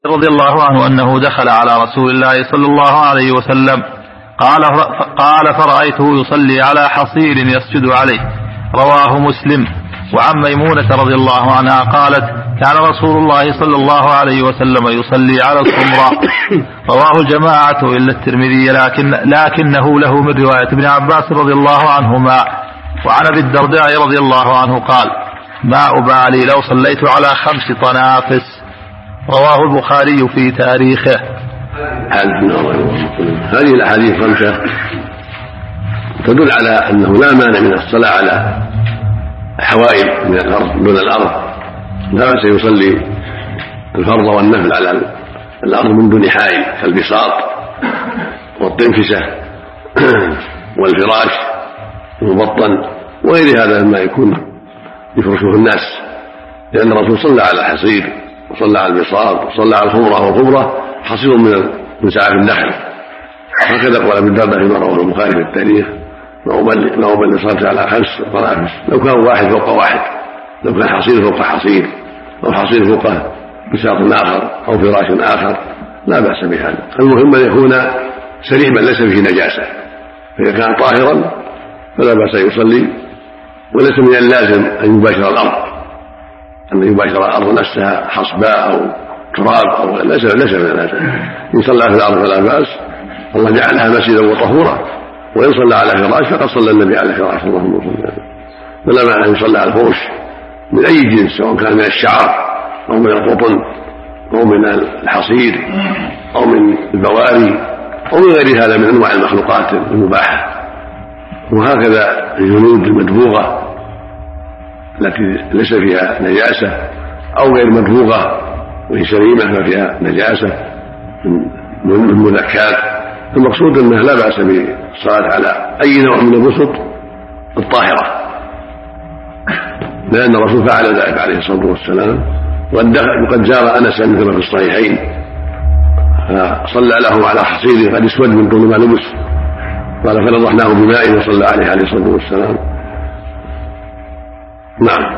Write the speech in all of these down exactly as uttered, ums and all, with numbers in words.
رضي الله عنه أنه دخل على رسول الله صلى الله عليه وسلم قال قال فرأيته يصلي على حصير يسجد عليه. رواه مسلم. وعن ميمونة رضي الله عنها قالت كان رسول الله صلى الله عليه وسلم يصلي على الخمراء. رواه الجماعة إلا الترمذي لكن لكنه له من رواية ابن عباس رضي الله عنهما. وعن ابي الدرداء رضي الله عنه قال ما أبالي لو صليت على خمس طنافس. رواه البخاري في تاريخه. هذه الأحاديث الخمسة تدل على أنه لا مانع من الصلاة على حوائل من الأرض دون الأرض، لا بأس يصلي الفرض والنفل على الأرض من دون حائل كالبساط والطنفسة والفراش المبطن وغير هذا مما يكون يفرشه الناس، لأن الرسول صلى على الحصير وصلى على البساط وصلى على الخمرة، والخمرة حصير من من سعف النخل. هكذا قال ابن الدرداء فيما رواه البخاري في التاريخ ما أبالي صلت على خمس طنافس، لو كان واحد فوق واحد، لو كان حصير فوق حصير أو حصير فوق بساط آخر أو فراش آخر لا بأس بهذا. المهم أن يكون سليما ليس فيه نجاسة، فإذا كان طاهرا فلا بأس يصلي، وليس من اللازم أن يباشر الأرض أن يباشر الأرض نفسها حصباء أو تراب أو ليس ليس من اللازم. إن صلى في الأرض فلا بأس، الله جعلها مسجدا وطهورا، وإن صلى على فراش فقد صلى النبي على فراش اللهم صل عليه. فلا معنى أن يصلى على الفرش من أي جنس، سواء كان من الشعر أو من القطن أو من الحصير أو من البواري أو من غير هذا من أنواع المخلوقات المباحة. وهكذا الجلود المدبوغة التي ليس فيها نجاسة أو غير مدبوغة وهي سليمة ما فيها نجاسة من المذكات، المقصود أنه لا بأس بالصلاة على أي نوع من البسط الطاهرة، لأن الرسول فعل ذلك عليه الصلاة والسلام، وقد زار أنس مثل في الصحيحين فصلى له على حصير قد اسود من طول ما لبس، قال فنضحناه بماء وصلى عليه عليه الصلاة والسلام. نعم.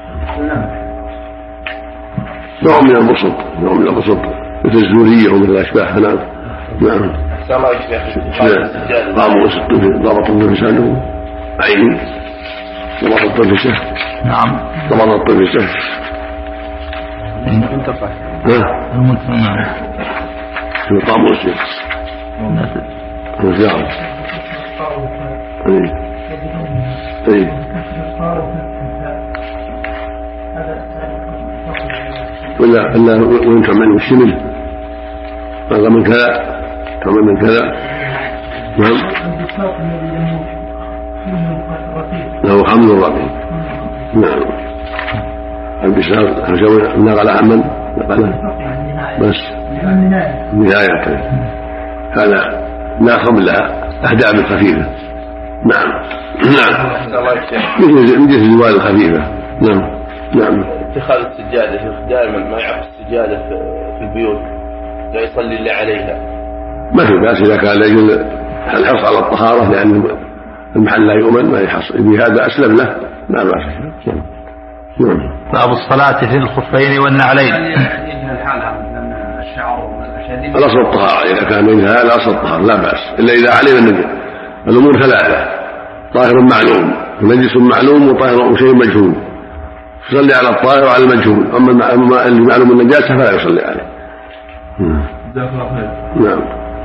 نوع من البسط نوع من البسط مثل الزورية ومثل الأشباه. نعم. نعم. قاموس ضبط الطفشة عيني ضبط الطفشة. نعم. ضبط الطفشة. المنتفع. نعم. في القاموس. نعم. اي اي ولا الا وين تعمل الشمل هذا من كذا تعمل من كذا. نعم. له حمل رقيق. نعم. البساط هجونا نقل عمل نقل بس نهاية هذا لا خمل لها أهداب خفيفة. نعم. نعم. مثل الجوال الخفيفة. نعم. نعم. اتخاذ السجادة دائما ما يعرف السجادة في البيوت لا يصلي اللي عليها ما في بأس إذا كان يجوز الحرص على الطهارة لأن المحل لا يؤمن ما يحصل بهذا أسلم له لا بأس. نعم. باب الصلاة في الخفين والنعلين. الأصل الطهارة إذا كان منها الأصل الطهارة لا بأس، إلا إذا علم النجس. الأمور ثلاثة: طاهر معلوم ونجس معلوم وطاهر شيء مجهول، يصلي على الطاهر وعلى المجهول، أما اللي معلوم النجاسة فلا يصلي عليه. نعم.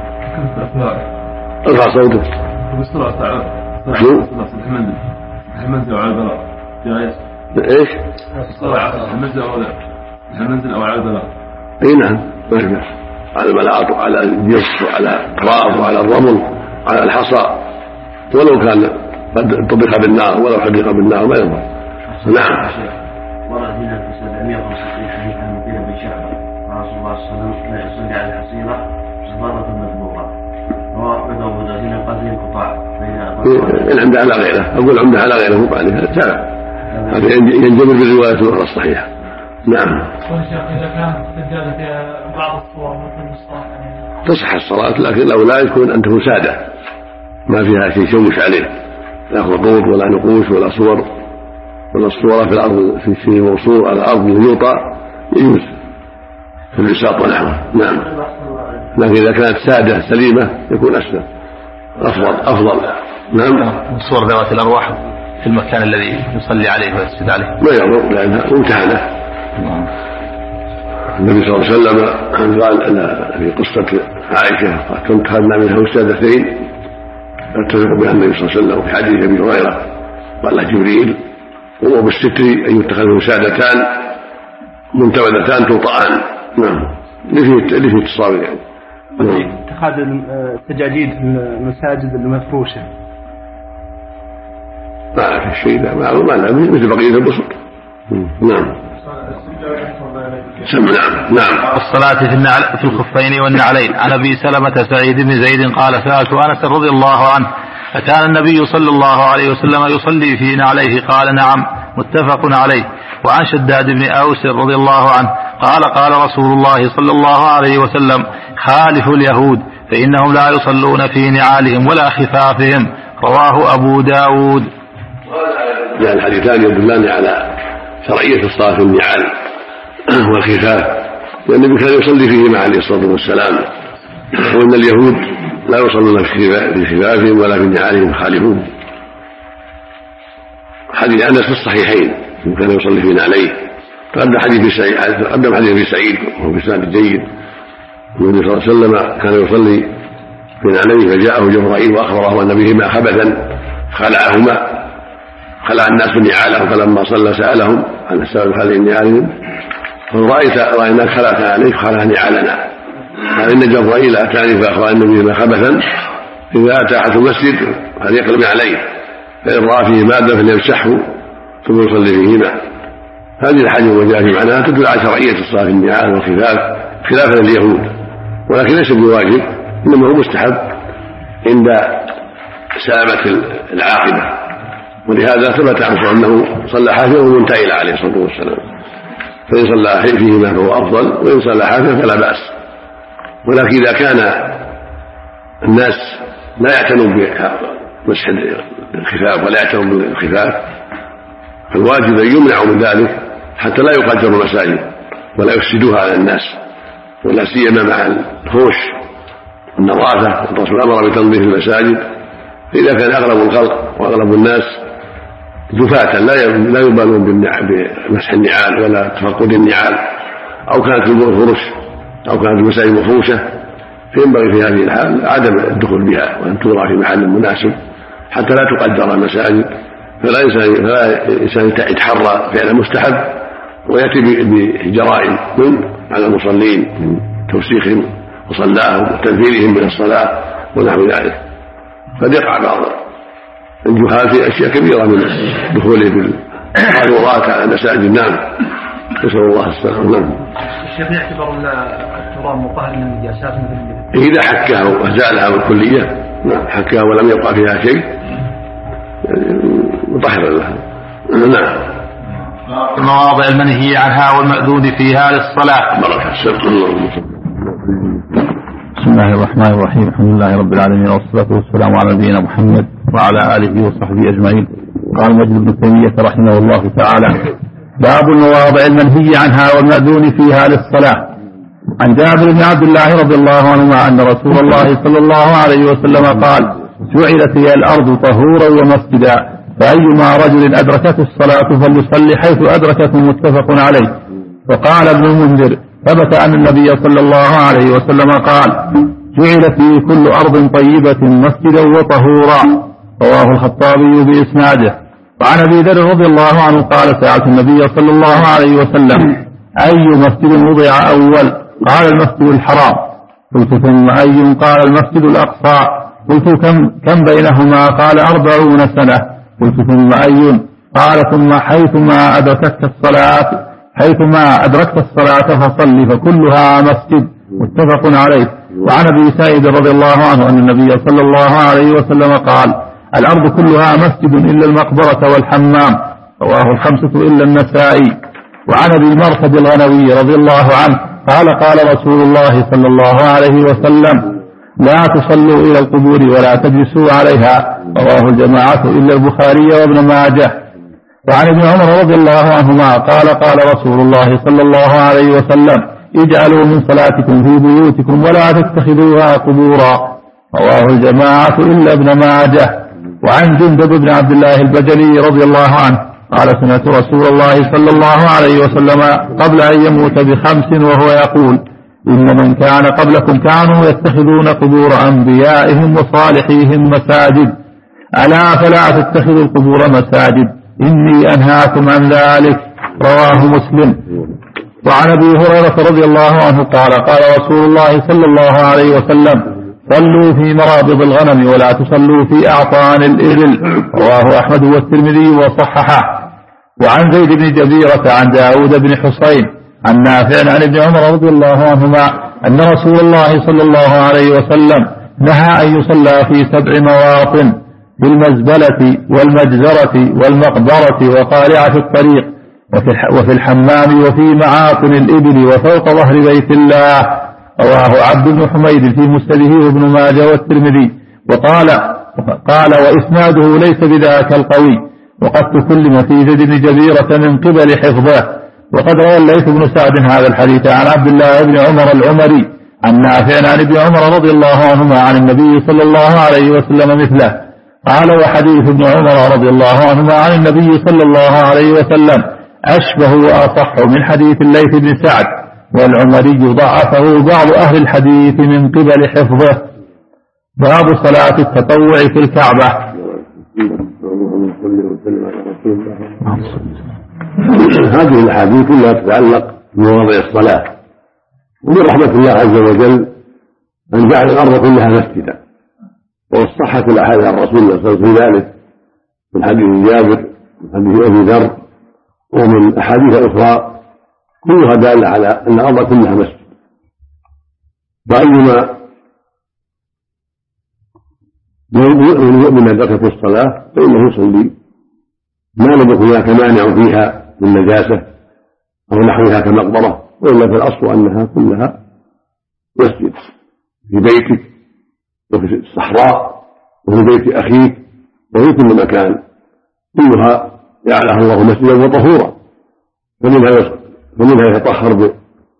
ارفع صوتك. بالصلاة تعالى. شو؟ المنزل على البلاء جائز. ايش؟ الصلاة المنزل ولا المنزل أو على البلاء. اي نعم ما في بأس، على البلاط وعلى الجص وعلى التراب وعلى الرمل وعلى الحصى، ولو كان قد طبق بالنار ولو حرق بالنار ما يضر. نعم. ورد هنا في سبعمائة وستين حديث عن المغيرة بن شعبة رسول الله صلى الله عليه وسلم لا يصلي على الحصيرة صبارة مذبوحة، وأخذ وبدأ قتل القطاع. إن عنده على غيره، أقول عنده على غيره مو عليه تابع، هذا ينجبر بالرواية الأخرى الصحيحة. نعم. إذا كانت السجادة فيها بعض الصور مثل الصلاة تصح الصلاة، لكن الأولى يكون أن تكون سادة ما فيها شيء يشوش عليه، لا خطوط ولا نقوش ولا صور ولا الصورة في الأرض في شيء موصول على الأرض يوطى يجوز، في البساط ونحوه. نعم. لكن إذا كانت سادة سليمة يكون أسلم أفضل أفضل. نعم. من صور ذوات الأرواح في المكان الذي يصلي عليه ويسجد عليه ما يضر لأنها ممتهنة. النبي صلى الله عليه وسلم قال في قصة عائشة كنت خدنا منها وسادتين اتفق بها النبي صلى الله عليه وسلم في حديث أبي هريرة قال له جبريل وهو بالستر أن يتخذ وسادتان منتبذتان توطئان. نعم. لفي اتصال يعني اتخاذ السجاجيد في المساجد المفروشة ما في شيء لا معلوم لا مثل بقية البسط. نعم. نعم. نعم. الصلاة في النعل في الخفين والنعلين. عن أبي سلمة سعيد بن زيد قال سألت أنس رضي الله عنه أكان النبي صلى الله عليه وسلم يصلي في نعليه؟ قال نعم، متفق عليه. وعن شداد بن أوس رضي الله عنه قال قال رسول الله صلى الله عليه وسلم خالفوا اليهود فإنهم لا يصلون في نعالهم ولا خفافهم. رواه أبو داود. يعني الحديثان يدلان على شرعية الصلاة في النعال والخفاف لأن النبي كان يصلي فيهما عليه الصلاة والسلام، وأن اليهود لا يصلون في خفافهم ولا في نعالهم يخالفون. حديث أنس في الصحيحين كان يصلي في نعليه. تقدم حديث سعيد قدم حديث ابي سعيد وهو بسند جيد. النبي صلى الله عليه وسلم كان يصلي في نعليه فجاءه جبرائيل واخبره ان بهما خبثا خلعهما، خلع الناس بنعالهم، فلما صلى سالهم عن السبب هذه نعالهم فرايت رايناك خلعت عليك خلع نعالنا. قال ان جبرائيل اتاني فاخبر ان بهما خبثا اذا اتى احد المسجد فليقلب عليه فان راى فيه ماده فليمسحه ثم يصلي فيهما. هذه الحاجة وجاء في معناها تدل على شرعية الصلاة في النعال والخفاف خلافا لليهود، ولكن ليس بواجب، إنما هو مستحب عند سلامة العاقبة. ولهذا ثبت عنه أنه صلى حافيا ومنتعلا عليه الصلاة والسلام، فإن صلى فيهما فهو أفضل، وإن صلى حافيا فلا بأس. ولكن إذا كان الناس لا يعتنون بمسح الخفاف ولا يعتنون بالخفاف فالواجب أن يمنعوا من ذلك حتى لا يقدروا المساجد ولا يفسدوها على الناس، ولا سيما مع الفوش والنظافة. الرسول أمر بتنظيف المساجد، فإذا كان أغلب الخلق وأغلب الناس جفاة لا يبالون بمسح النعال ولا تفقد النعال، أو كانت الفرش أو كانت المساجد مفروشة، فينبغي في هذه الحال عدم الدخول بها وأن توضع في محل مناسب حتى لا تقدر المساجد. فلا إنسان يتحرى فعل مستحب ويأتي بجرائم من على المصلين من توسيخهم وصلاهم وتنفيرهم من الصلاة ونحو ذلك، قد يقع بعض الجهال في أشياء كبيرة من دخوله بالقارورات على المساجد. نعم. نسأل الله السلامة. نعم. الشيخ يعتبر التراب مطهر من النجاسات إذا حكها وزالها بالكلية، نعم، حكها ولم يبقى فيها شيء مطهر لها. نعم. المواضع المنهي عنها والمأذون فيها للصلاة. بسم الله الرحمن الرحيم. الحمد لله رب العالمين والصلاة والسلام على نبينا محمد وعلى آله وصحبه أجمعين. قال مجد بن تيمية رحمه الله تعالى: باب المواضع المنهي عنها والمأذون فيها للصلاة. عن جابر بن عبد الله رضي الله عنهما أن رسول الله صلى الله عليه وسلم قال: جعلت هي الأرض طهورا ومسجدا، فأيما رجل أدركته الصلاة فليصلي حيث أدركته، متفق عليه. وقال ابن المنذر: ثبت أن النبي صلى الله عليه وسلم قال: جعلت في كل أرض طيبة مسجدا وطهورا. رواه الخطابي بإسناده. وعن أبي ذر رضي الله عنه قال: سألت النبي صلى الله عليه وسلم: أي مسجد وضع أول؟ قال: المسجد الحرام. قلت: ثم أي؟ قال: المسجد الأقصى. قلت: كم, كم بينهما؟ قال: أربعون سنة. قلت: ثم أي؟ قال: ثم حيثما أدركت الصلاة حيثما أدركت الصلاة فصل فكلها مسجد، متفق عليه. وعن أبي سعيد رضي الله عنه أن النبي صلى الله عليه وسلم قال: الأرض كلها مسجد إلا المقبرة والحمام. رواه الخمسة إلا النسائي. وعن أبي المرثد الغنوي رضي الله عنه قال: قال رسول الله صلى الله عليه وسلم: لا تصلوا إلى القبور ولا تجلسوا عليها. رواه الجماعة إلا البخاري وابن ماجه. وعن ابن عمر رضي الله عنهما قال: قال رسول الله صلى الله عليه وسلم: اجعلوا من صلاتكم في بيوتكم ولا تتخذوها قبورا. رواه الجماعة إلا ابن ماجه. وعن جندب بن عبد الله البجلي رضي الله عنه قال سمعت رسول الله صلى الله عليه وسلم قبل أن يموت بخمس وهو يقول إن من كان قبلكم كانوا يتخذون قبور أنبيائهم وصالحيهم مساجد، ألا فلا تتخذوا القبور مساجد، إني أنهاكم عن ذلك. رواه مسلم. وعن أبي هريرة رضي الله عنه قال قال رسول الله صلى الله عليه وسلم صلوا في مرابض الغنم ولا تصلوا في أعطان الإبل. رواه أحمد والترمذي وصححه. وعن زيد بن جبيرة عن داود بن حصين عن نافع عن ابن عمر رضي الله عنهما أن رسول الله صلى الله عليه وسلم نهى أن يصلى في سبع مواطن: في المزبلة والمجزرة والمقبرة وقارعة الطريق وفي الحمام وفي معاطن الإبل وفوق ظهر بيت الله. رواه عبد بن حميد في مسنده وابن ماجه والترمذي. وقال قال وإسناده ليس بذاك القوي، وقد تكلم في زيد بن جبيرة من قبل حفظه. وقد روى الليث بن سعد هذا الحديث عن عبد الله بن عمر العمري عن نافع عن ابن عمر رضي الله عنهما عن النبي صلى الله عليه وسلم مثله. قال وحديث ابن عمر رضي الله عنهما عن النبي صلى الله عليه وسلم أشبه وأصح من حديث الليث بن سعد، والعمري ضعفه بعض أهل الحديث من قبل حفظه. باب صلاة التطوع في الكعبة. هذه الأحاديث كلها تتعلق بمواضع الصلاة، ومن رحمة الله عز وجل أن جعل الأرض كلها مسجدا، وصحت الأحاديث عن رسول الله صلى الله عليه وسلم في ذلك من حديث جابر ومن حديث أبي ذر ومن أحاديث أخرى كلها دالة على أن الأرض كلها مسجد. وأيما يؤمن أدركت الصلاة فإنه يصلي ما لم يكن هناك مانع فيها من نجاسة أو نحوها كمقبرة، وإلا فالأصل أنها كلها مسجد، في بيتك وفي الصحراء وفي بيت أخيك وفي كل مكان كلها جعلها الله مسجدا وطهورا، فمنها فمنها يتطهر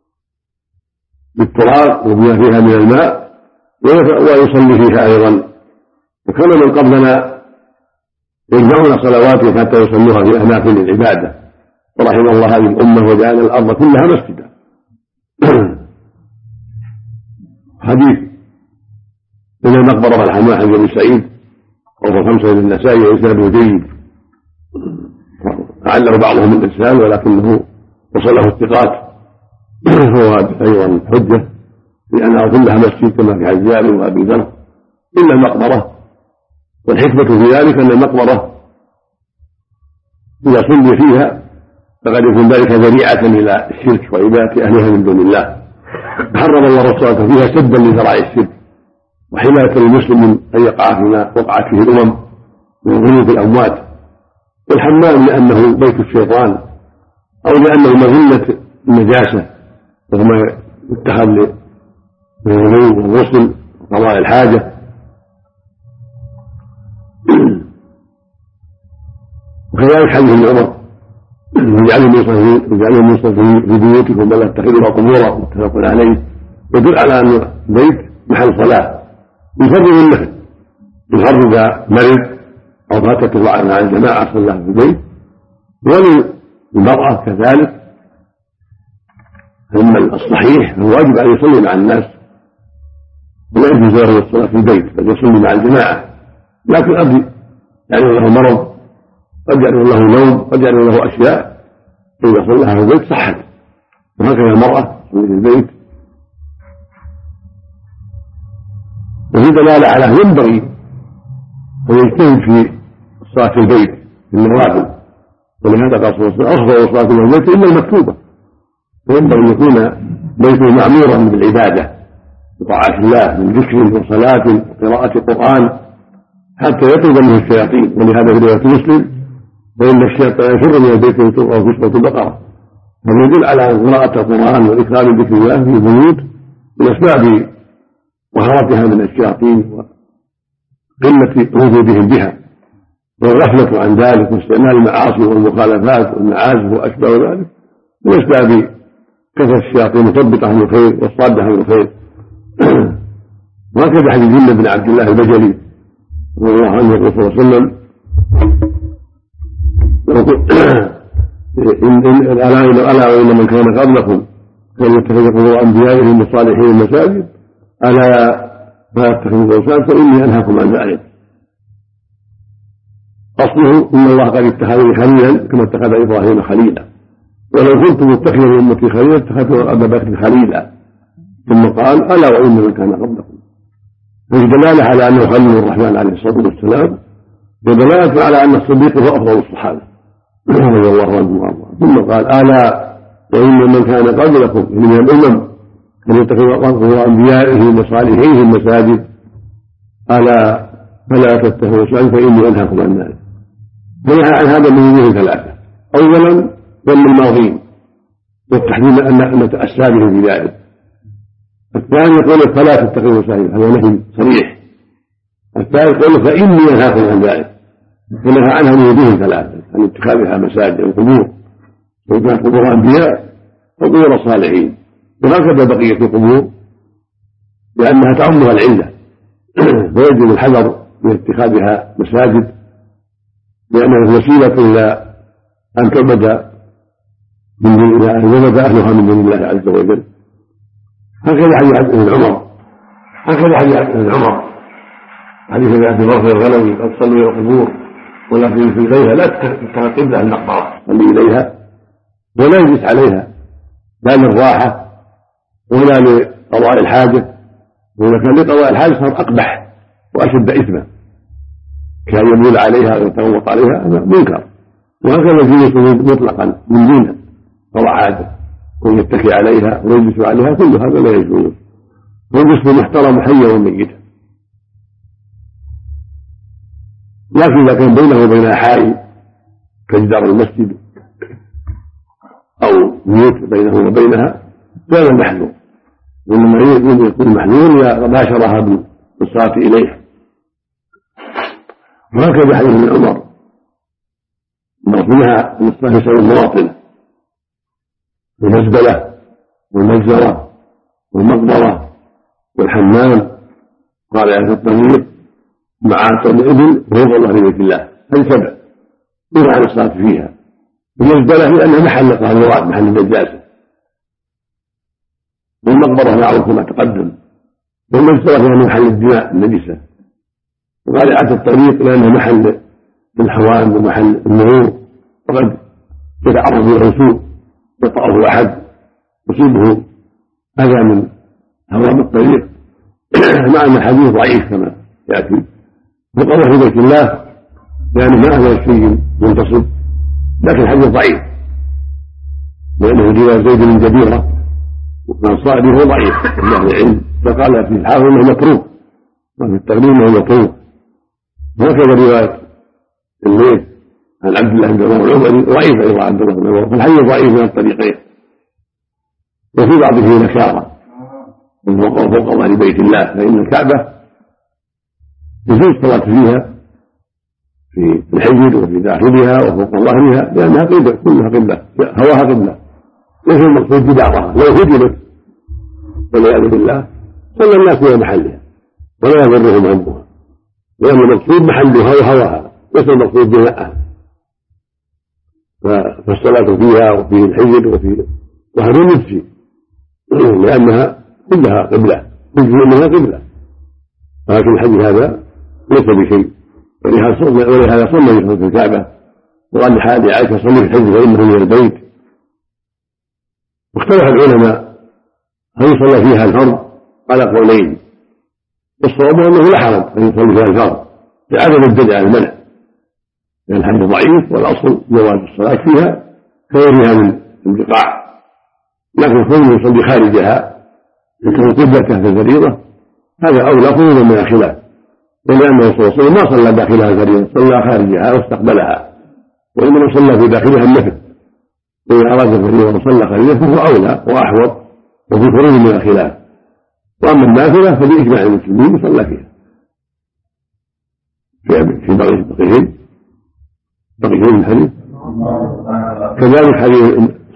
بالتراب وبما فيها من الماء ويصلي فيها أيضا. وكان من قبلنا يجمعون صلواتهم حتى يصلوها في أماكن العبادة، ورحم الله هذه الأمة وجعل الأرض كلها مسجدا. حديث من المقبرة والحمام عن ابن سعيد رواه خمسة للنسائي وإسناده جيد، علّه بعضهم الإرسال ولكنه وصله الثقات، هو أيضا حجة لأنها كلها مسجد كما في حديث جابر وأبي ذر إلا المقبرة. والحكمة في ذلك أن المقبرة إذا صلي فيها فقد يكون ذلك ذريعة إلى الشرك وعبادة أهلها من دون الله، حرم الله الصلاة فيها سدا لذرائع الشرك وحماية للمسلم من أن يقع فيما وقعت فيه الأمم من غلو الأموات. والحمام لأنه بيت الشيطان أو لأنه مظلة النجاسة وهو يتخذ للغلو والغسل وقضاء الحاجة. وكذلك حديث ابن عمر اجعلوا من صلاتكم في بيوتكم ولا تتخذوها قبورا متفق عليه، يدل على أن البيت محل صلاة يفرد النفل، يفرد إذا مرض أو فاتت عن الجماعة صلى في البيت. وللمرأة كذلك، أما الصحيح فهو واجب أن يصلي مع الناس ولا يجوز له الصلاة في البيت بل يصلي مع الجماعة، لكن قد يعني له مرض، قد يعلم له نوم، قد يعلم له أشياء، إذا صلىها في البيت صحت. وهكذا المرأة تصلي في البيت. وفي دلالة على ينبغي أن يجتهد في الصلاة في البيت في النوافل، ولهذا قال صلى الله عليه وسلم أفضل الصلاة في البيت إلا المكتوبة، فينبغي أن يكون بيته معمورا بالعبادة بطاعة الله من ذكر وصلاة وقراءة القرآن حتى يطلب منه الشياطين. ولهذا في رواية مسلم فإن الشيطان يفر من البيت وهو في سورة البقرة، هذا يدل على قراءة القرآن وإكرام ذكر الله في البيوت من أسباب وهرتها من الشياطين وقلة وجودهم بها، والغفلة عن ذلك واستعمال المعاصي والمخالفات والمعازف وأشباه ذلك من أسباب كثرة الشياطين مثبطة عن الخير والصادة عن الخير. وهكذا حديث جندب بن عبد الله البجلي رضي الله عنه يقول صلى الله عليه وسلم: ألا وإن من كان قبلكم كان يتخذ قبور أنبيائهم وصالحين مساجد ألا ما يتخذوا أوثان فإني أنهاكم عن ذلك. أصله إن الله قد اتخذني خليلا كما اتخذ إبراهيم خليلا، ولو كنت متخذا من أمتي خليلا اتخذت أبا بكر خليلا. ثم قال: ألا وإن من كان قبلكم. ففي دلالة على أنه خليل الرحمن عليه الصلاة والسلام، ودلالة على أن الصديق هو أفضل الصحابة رضي الله عنهم وارضاهم. ثم قال: ألا وإن من كان قبلكم من الأمم كان يتخذ قبور أنبيائهم وصالحيهم مساجد ألا فلا تتخذوا مساجد فإني أنهاكم عن ذلك. ونهى عن هذا من وجوه ثلاثة: أولا ذم الماضين والتحديد أن نتأسى بهم في ذلك. الثاني قوله فلا تتخذوا مساجد، هذا نهي صريح. الثالث قوله فإني أنهاكم عن ذلك، ونهى عنها من وجوه ثلاثة: عن اتخاذها مساجد وقبور، وكانت قبور أنبياء وقبور صالحين، وهكذا بقية القبور لأنها تعمها العلة، ويجب الحذر من اتخاذها مساجد لأنها وسيلة إلى أن تعبد من دون الله، أن يعبد أهلها من دون الله عز وجل. هكذا حديث ابن عمر هكذا حديث ابن عمر حديث ابن عمر في الغنم قد صلوا إلى القبور ولكن في إليها لا تتخذ قبلة المقبرة، صلي إليها ولا يجلس عليها لا للراحة ولا لقضاء الحاجة، وإذا كان لقضاء الحاجة صار أقبح وأشد إثما، كان يبول عليها ويتغوط عليها هذا منكر. وهكذا الجلوس مطلقا من دون قضاء حاجة ويتكي عليها ويجلس عليها كل هذا لا يجوز، والجسم محترم حيا وميتا. لكن إذا كان بينه وبينها حائل كجدار المسجد أو بيوت بينه وبينها فهذا محذور، وإنما يكون محذور إذا باشرها بالصلاة إليها. وهكذا حديث ابن عمر مرضيها أن الصلاة يسأل المواطنة والمزبلة والمجزرة والمقبرة والحمام، قال يا الطريق معاصر الإبل وهو الله لبيت الله، هذه سبع يرى عن الصلاة فيها. المزبلة لأنها محل قاذورات، محل النجاسة، والمقبرة معروف كما تقدم، والمجزرة لأنها محل الدماء النجسة، وقارعة الطريق لأنها محل الحوام ومحل المرور، وقد يتعرض للرسول يطأه أحد يصيبه أذى من هوام الطريق مع أن الحديث ضعيف كما يأتي. وقال في بيت الله لأنه ما أهل شيء منتصب، لكن الحديث ضعيف لأنه رواية زيد بن جبيرة والأنصاري هو ضعيف من أهل العلم، فقال في الحافظ أنه مكروه وفي التغليب أنه مكروه. وهكذا رواية الليث عن عبد الله بن عمر العمري ضعيف أيضا عبد الله بن عمر، فالحديث ضعيف من الطريقين. وفي بعضه نكارة فوق فوق ظهر بيت الله، فإن الكعبة يجوز الصلاة فيها في الحجر وفي داخلها وفوق ظهرها لأنها قبلة، كلها قبلة، هواها قبلة، ليس المقصود بدعوها. لو هجرت والعياذ بالله صلى الناس إلى محلها ولا يضرهم عمها، لأن المقصود محلها وهواها ليس المقصود بناءها. فالصلاة فيها وفي الحجر وفي ظهر النفس لأنها كلها قبلة، جزء منها قبلة، ولكن الحديث هذا ليس بشيء. ولهذا صلى في الكعبة وقال لحال عائشة صلي في الحجر فإنه من البيت. واختلف العلماء هل يصلى فيها الفرض على قولين، والصواب أنه لا حرج أن يصلي فيها الفرض لعدم البدع المنع، لأن الحديث ضعيف والأصل جواز الصلاة فيها كغيرها من البقاع، لكن كونه يصلي خارجها يكون قبلته في الفريضة هذا أولى خروجا من الخلاف، ولأنه صلى الله عليه وسلم ما صلى داخلها الفريضة، صلى خارجها واستقبلها، وإنما صلى في داخلها النفل، وإذا أراد الفريضة وصلى خارجها فهو أولى وأحوط وفي خروج من الخلاف. وأما النافلة فبإجماع المسلمين صلى فيها في بقية بقية الحديث. كذلك حديث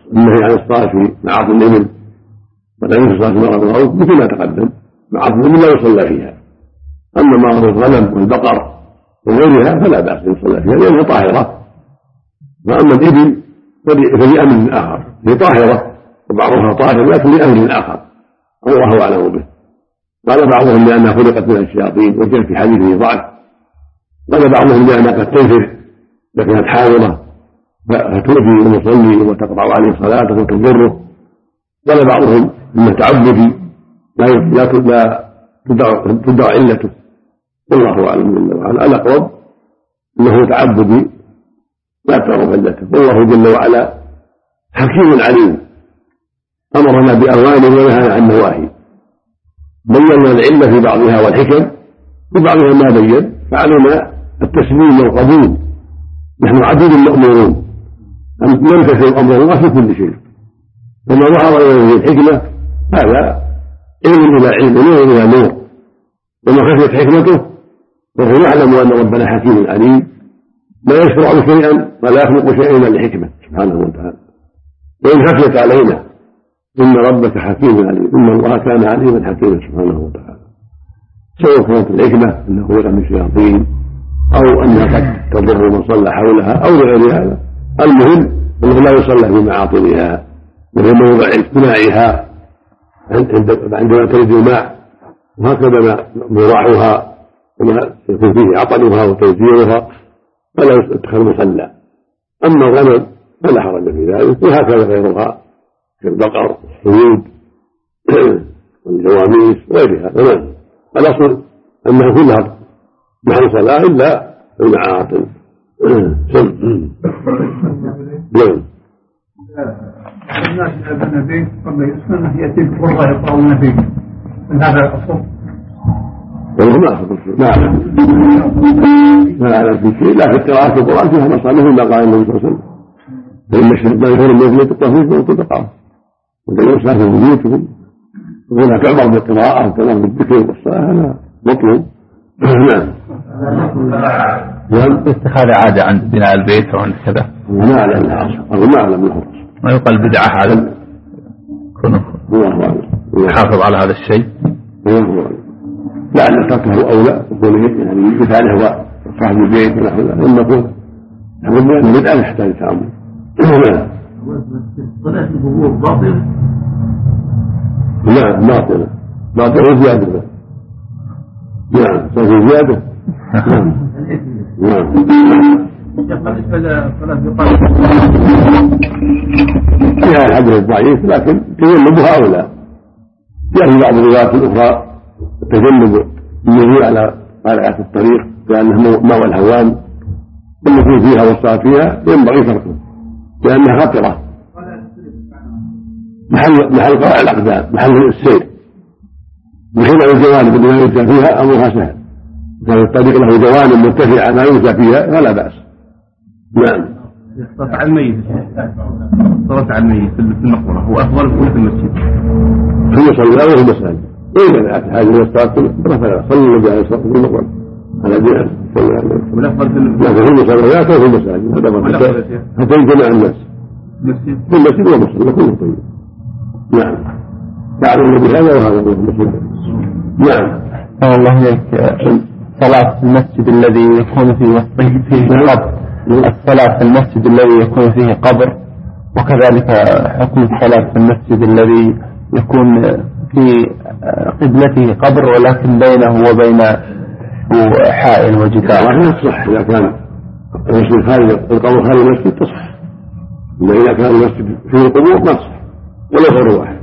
النهي عن الصلاة في معاصي الإبل ولا يمكن صلاة المرأة بالغوث مثل ما تقدم. معاصي الإبل لا يصلى فيها، أما معاصي الغنم والبقر وغيرها فلا بأس أن يصلى فيها لأنها طاهرة. وأما الإبل فلأمر آخر، هي طاهرة وبعضها طاهر لكن لأمر آخر الله أعلم به. قال بعضهم لأنها خلقت من الشياطين وجاء في حديثه ضعف، قال بعضهم لأنها قد تنفر لكنها حاضرة فتؤذي المصلي وتقطع عليه صلاته وتضره. قال بعضهم إنه تعبدي لا تدع علته والله أعلم جل وعلا. الأقرب أنه تعبدي لا تعرف علته، والله جل وعلا حكيم عليم أمرنا بأوامر ونهانا عن نواهي، بينا العلة في بعضها والحكم في بعضها ما بين، فعلينا التسليم والقبول. نحن عبيد مأمورون أن نمتثل أمر الله في كل شيء، فما ظهر إليه الحكمة هذا علم إلى علم ونور إلى نور، وما خفيت حكمته وهو يعلم أن ربنا حكيم عليم لا يشرع شيئا ولا يخلق شيئا إلا لحكمة سبحانه وتعالى. وإن خفيت علينا إن ربك حكيم عليم، إن الله كان عليما حكيما سبحانه وتعالى. سواء كانت الحكمة أنه خلق من الشياطين أو أنها قد تضر من صلى حولها أو لغير هذا، المهم أنه لا يصلى في معاطنها وهي موضع اجتماعها عندما ترد الماء، وهكذا مراعها وما يكون فيه عطلها وتوزيرها فلا يتخذ مصلى. أما الغنم فلا حرج في ذلك، وهكذا غيرها كالبقر والصيود والجواميس وغيرها. تمام. الأصل أنها كلها محل صلاة إلا المعاطن. نعم. الناس يذهبون به قبل يسمى يتم والله يقرؤون به من هذا الأصل. والله ما أخذ ما أعلم ما أعلم في شيء، لكن قراءة القرآن فيها مصالح ما قال النبي صلى الله عليه وسلم فإن الشيطان يخرج من بيت الطهور فوتقعه وإذا يصلى في بيوتكم وهنا تعبر بالقراءة وتعبر بالذكر والصلاة هذا مطلوب. نعم. الاتخاذ عادة عند بناء البيت أو عند كذا ما أعلم الأصل ما أعلم الخرج ما يقال بدعة هذا كونه يحافظ على هذا الشيء. لعل تركه أولى يكون يعني مثاله هو صاحب البيت ونحو ذلك، أما يكون نقول بأن البدعة يحتاج تعامل. صلاة الظهور باطلة؟ نعم باطلة باطلة زيادة. نعم صلاة زيادة. نعم نعم. فيها الحديث الضعيف لكن تجنبها أولى. يعني بعض الروايات الأخرى تجنب النزول على قارعة الطريق لأنه ماء الهوان والنزول فيها والصلاة فيها ينبغي تركه لأنها خطرة، محل محل قواع الأقدام محل السير، بخلاف الجوانب التي لا يمشى فيها أمرها سهل، كان الطريق له جوانب مرتفعة ما يمشى فيها فلا بأس. نعم. الصلاة على الميت الصلاة على الميت في المقبرة هو أفضل في المسجد في المصلى وفي المساجد. إذا هذه الصلاة فلا صلى النبي عليه الصلاة والسلام في المقبرة على دين صلى الله عليه وسلم. والأفضل في المصليات وفي المساجد هذا ما حتى يجمع الناس في المسجد والمصلى كله طيب. نعم. تعلم بهذا وهذا هو المسجد. نعم. الله إليك صلاة المسجد الذي يكون فيه وسطه فيه قبر، الصلاة في المسجد الذي يكون فيه قبر، وكذلك حكم الصلاة في المسجد الذي يكون في قبلته قبر ولكن بينه وبين حائل وجدار. ما تصح إذا كان المسجد خارج القبر خارج المسجد تصح، إلا إذا كان المسجد فيه القبور ما تصح ولا غير واحد.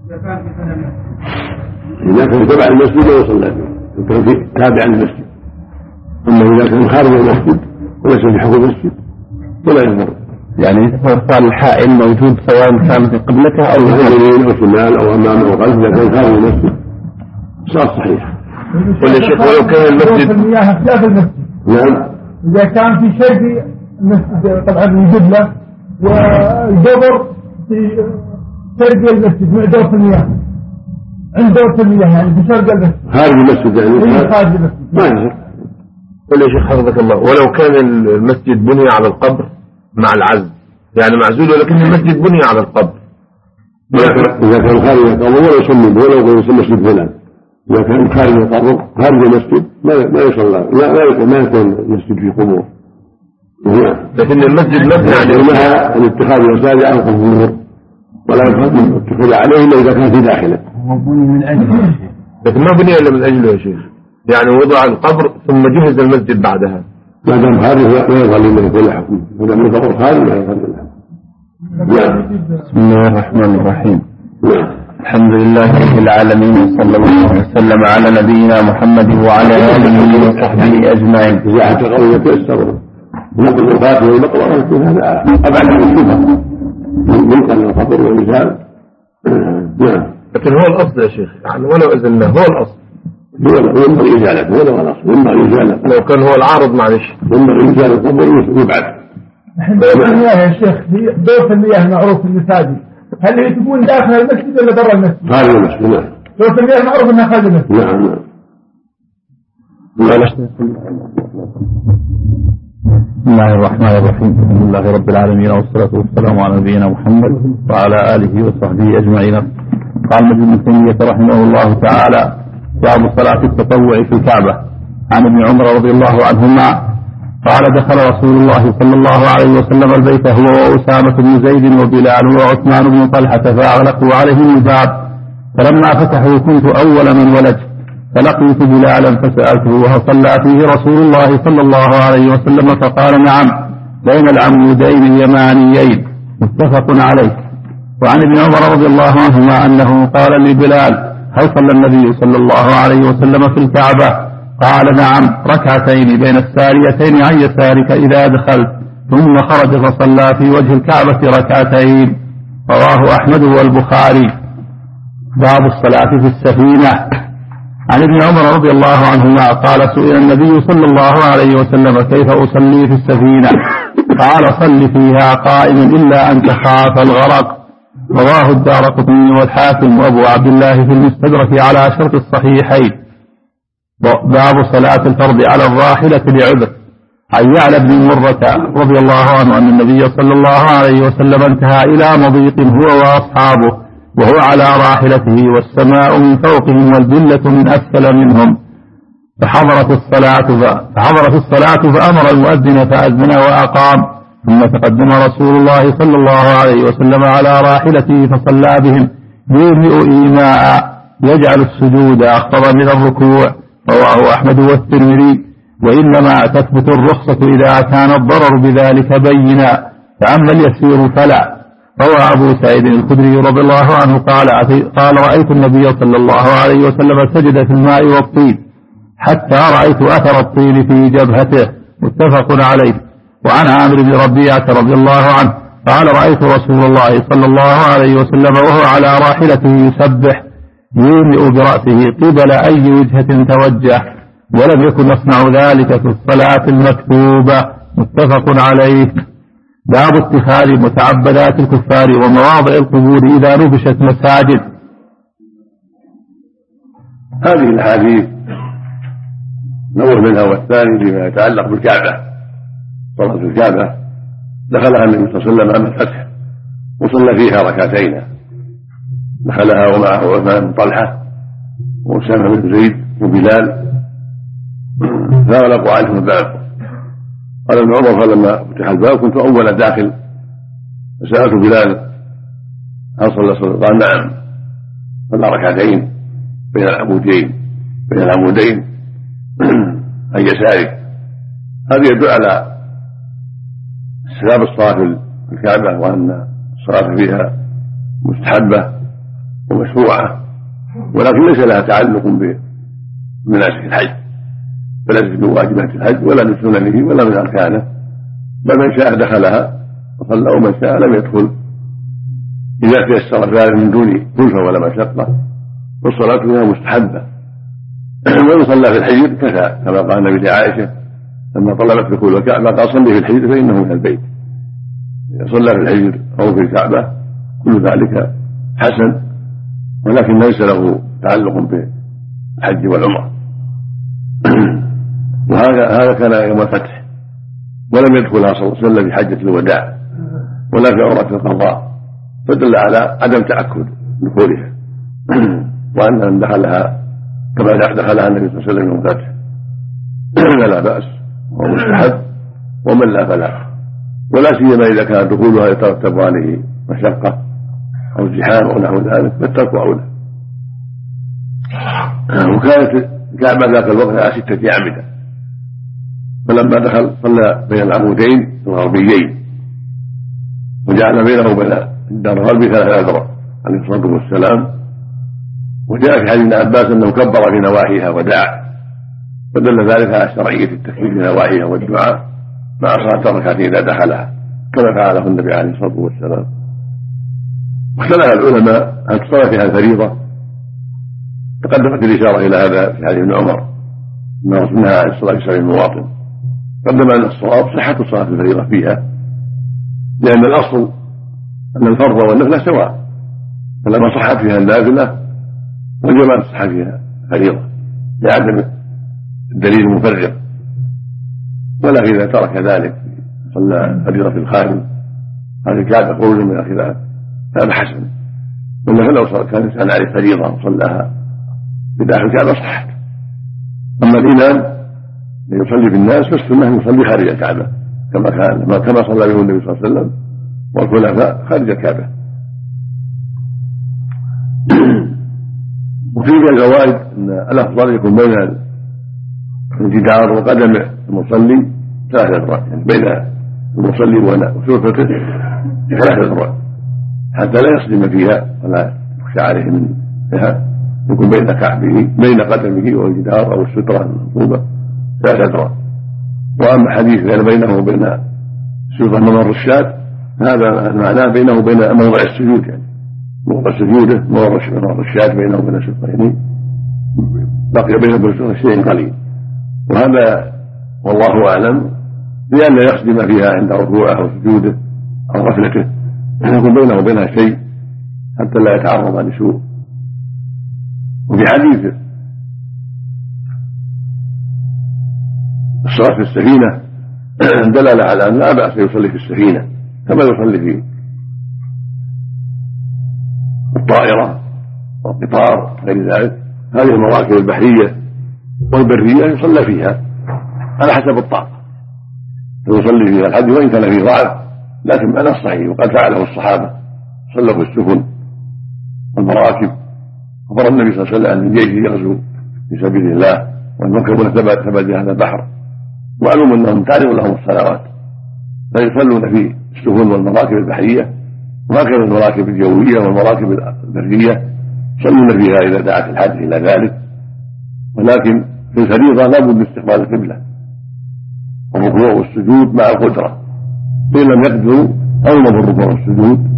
إذا كان تبع المسجد لا يصلى فيه كان في تابع المسجد، أما إذا كان خارج المسجد وليس في حكم المسجد ولا يضر. يعني صار الحائل موجود سواء كان في قبلته أو يمين أو شمال أو أمام أو خلف، إذا كان خارج المسجد صار صحيح. قل يا شيخ ولو كان المسجد المياه في المسجد. نعم. إذا كان في شيء في المسجد طبعا الجبلة والجبر في شرق المسجد مع دورة المياه عند دورة المياه يعني في شرق المسجد خارج المسجد يعني خارج المسجد ما يصير. قل يا شيخ حفظك الله ولو كان المسجد بني على القبر مع العزل يعني معزول ولكن المسجد بني على القبر. إذا كان خارج القبر ولا يصلي ولا يقول مسجد فلان. إذا كان خارج القبر خارج المسجد ما ما يصلى لا لا يكون ما يكون المسجد في قبور. لكن المسجد مبني عليه مع الاتخاذ المساجد على القبور ولا يتخذ عليه إلا إذا كان في داخله. بني من أجله. لكن ما بني إلا من أجله يا شيخ. يعني وضع القبر ثم جهز المسجد بعدها. ما دام خارج لا يصلي من كل حكم. ما دام القبر خارج لا يصلي له. بسم الله الرحمن الرحيم. الحمد لله رب العالمين وصلى الله وسلم على نبينا محمد وعلى آله وصحبه أجمعين. إذا حتى قوي يتيسر نقل الفاتحة والمقبرة يكون هذا أبعد عن الشبهة ينقل الخبر والمثال. نعم. لكن هو الأصل يا شيخ يعني ولو إذن هو الأصل. هو ينبغي إزالته ولا هو الأصل ينبغي إزالته. لو كان هو العارض معلش. ينبغي إزالة القبر يبعد. دور المياه يا شيخ دور المياه معروف في المساجد هل هي تكون داخل المسجد ولا برا المسجد؟ خارج المسجد. نعم. دور المياه معروف انها خارج المسجد. نعم نعم. بسم الله الرحمن الرحيم. الحمد لله رب العالمين والصلاة والسلام على نبينا محمد وعلى آله وصحبه أجمعين. قال ابن ابن تيمية رحمه الله تعالى: باب صلاة التطوع في الكعبة. عن ابن عمر رضي الله عنهما قال: دخل رسول الله صلى الله عليه وسلم البيت هو وأسامة بن زيد وبلال وعثمان بن طلحة فأغلقوا عليهم الباب، فلما فتحوا كنت أول من ولج، فلقيت بلالا فسألته: وهل صلى فيه رسول الله صلى الله عليه وسلم؟ فقال: نعم، بين العمودين اليمانيين، متفق عليه. وعن ابن عمر رضي الله عنهما أنه قال لبلال: هل صلى النبي صلى الله عليه وسلم في الكعبة؟ قال: نعم، ركعتين بين الساريتين عن يسارك إذا دخلت، ثم خرج فصلى في وجه الكعبة ركعتين. رواه أحمد والبخاري. باب الصلاة في السفينة. عن ابن عمر رضي الله عنهما قال: سئل النبي صلى الله عليه وسلم: كيف أصلي في السفينة؟ قال: صل فيها قائما إلا أن تخاف الغرق. رواه الدارقطني والحاكم وأبو عبد الله في المستدرك على شرط الصحيحين. باب صلاة الفرض على الراحلة لعذر. عن يعلى بن مرة رضي الله عنه أن النبي صلى الله عليه وسلم انتهى إلى مضيق هو وأصحابه وهو على راحلته والسماء من فوقهم والذلة من أسفل منهم، فحضرت الصلاة فحضرت الصلاة فأمر المؤذن فأذن وأقام، ثم تقدم رسول الله صلى الله عليه وسلم على راحلته فصلى بهم يومئ إيماء يجعل السجود أخطر من الركوع. رواه أحمد والترمذي. وإنما تثبت الرخصة إذا كان الضرر بذلك بينا، فأما اليسير فلا. روى أبو سعيد الخدري رضي الله عنه قال: قال رأيت النبي صلى الله عليه وسلم سجد في الماء والطين حتى رأيت أثر الطين في جبهته، متفق عليه. وعن عامر بن ربيعة رضي الله عنه قال: رأيت رسول الله صلى الله عليه وسلم وهو على راحلته يسبح يومئ برأسه قبل أي وجهة توجه، ولم يكن يصنع ذلك في الصلاة المكتوبة، متفق عليه. باب اتخاذ متعبدات الكفار ومواضع القبور إذا نبشت مساجد. هذه الأحاديث نوع منها والثاني فيما يتعلق بالكعبة. صلاة الكعبة دخلها النبي صلى الله عليه وسلم عام الفتح وصلى فيها ركعتين، دخلها ومعه عثمان بن طلحة وأسامة بن زيد وبلال فأغلقوا عليهم الباب. قال ابن عمر: فلما فتح الباب كنت أول داخل، فسألت بلال: هل صلى صلى؟ قال: نعم، صلى ركعتين بين العمودين بين العمودين عن يسارك. هذا يدل على استحباب الصلاة في الكعبة وأن الصلاة فيها مستحبة ومشروعة، ولكن ليس لها تعلق بمناسك الحج، فليست من واجبات الحج ولا من سننه ولا من أركانه، بل من شاء دخلها وصلى ومن شاء لم يدخل إذا تيسر ذلك من دون كلفة ولا مشقة، والصلاة فيها مستحبة. ومن صلى في الحجر كفى، كما قال النبي لعائشة لما طلبت دخول الكعبة قال: صلي في الحجر فإنه من البيت. إذا صلى في الحجر أو في الكعبة كل ذلك حسن، ولكن ليس له تعلق بالحج والعمرة. وهذا هذا كان يوم الفتح، ولم يدخلها صلى الله عليه وسلم في حجة الوداع، ولا في عمرة القضاء، فدل على عدم تأكد دخولها وأن من دخلها كما دخلها النبي صلى الله عليه وسلم يوم الفتح فلا بأس وهو مستحب، ومن لا فلا، ولا سيما إذا كان دخولها يترتب عليه مشقة أو زحام أو نحو ذلك فالترك أولى. وكانت الكعبة ذاك الوقت على ستة أعمدة، فلما دخل صلى بين العمودين الغربيين وجعل بينه وبين الدار الغربي ثلاث أذرع عليه الصلاة والسلام. وجاء في حديث ابن عباس أنه كبر في نواحيها ودعا، فدل ذلك على شرعية التكبير في نواحيها والدعاء مع صلاة الركعتين إذا دخلها كما فعله النبي عليه الصلاة والسلام. واختلف العلماء هل تصلى فيها الفريضة، تقدمت الإشارة إلى هذا في حديث ابن عمر أن رسولنا عليه الصلاة والسلام المواطن، قدم أن الصواب صحة صلاة الفريضة فيها، لأن الأصل أن الفرض والنفلة سواء، فلما صحت فيها النافلة وجب أن تصح فيها الفريضة لعدم الدليل المفرق. ولكن إذا ترك ذلك صلى الفريضة في الخارج هذا كاد خروج من الخلاف هذا حسن، ولا فلو كان الإنسان عليه فريضة وصلاها في داخل الكعبة صحت. أما الإمام يصلي بالناس فالسنة يصلي خارج الكعبة كما كان كما صلى به النبي صلى الله عليه وسلم والخلفاء خارج الكعبة. وفي الفوائد أن الأفضل يكون بين الجدار وقدم المصلي ثلاثة أذرع، يعني بين المصلي وسلفته ثلاثة أذرع حتى لا يصدم فيها ولا يخشى عليه منها، يكون بين كعبه بين قدمه والجدار أو السترة المنصوبة ثلاثة أذرع. وأما حديث غير بينه وبين السلطة ممر الشاة هذا معناه بينه وبين موضع السجود، يعني موضع سجوده ممر الشاة بينه وبين السلطتين بقي بينه وبين شيء قليل، وهذا والله أعلم لأن يخدم فيها عند ركوعه أو سجوده أو غفلته يكون بينه وبينها شيء حتى لا يتعرض لسوء. وفي حديث الصلاة في السفينة دلالة على أن لا بأس يصلي في السفينة كما يصلي في الطائرة والقطار غير ذلك. هذه المراكب البحرية والبرية يصلى فيها على حسب الطاقة، يصلي فيها الحج وإن كان فيه ضعف، لكن معنى الصحيح وقد فعله الصحابة صلوا في السفن والمراكب. أخبر النبي صلى الله عليه وسلم أن الجيش يغزو في سبيل الله والمركبون ثبت هذا البحر، وعلم أنهم تعلم لهم الصلوات فيصلون في السفن والمراكب البحرية وهكذا المراكب الجوية والمراكب البرية يصلون فيها إذا دعت الحاجة إلى ذلك. ولكن في الفريضة لا بد من استقبال القبلة والركوع والسجود مع القدرة، فإن لم يقدروا أولوا بالركوع والسجود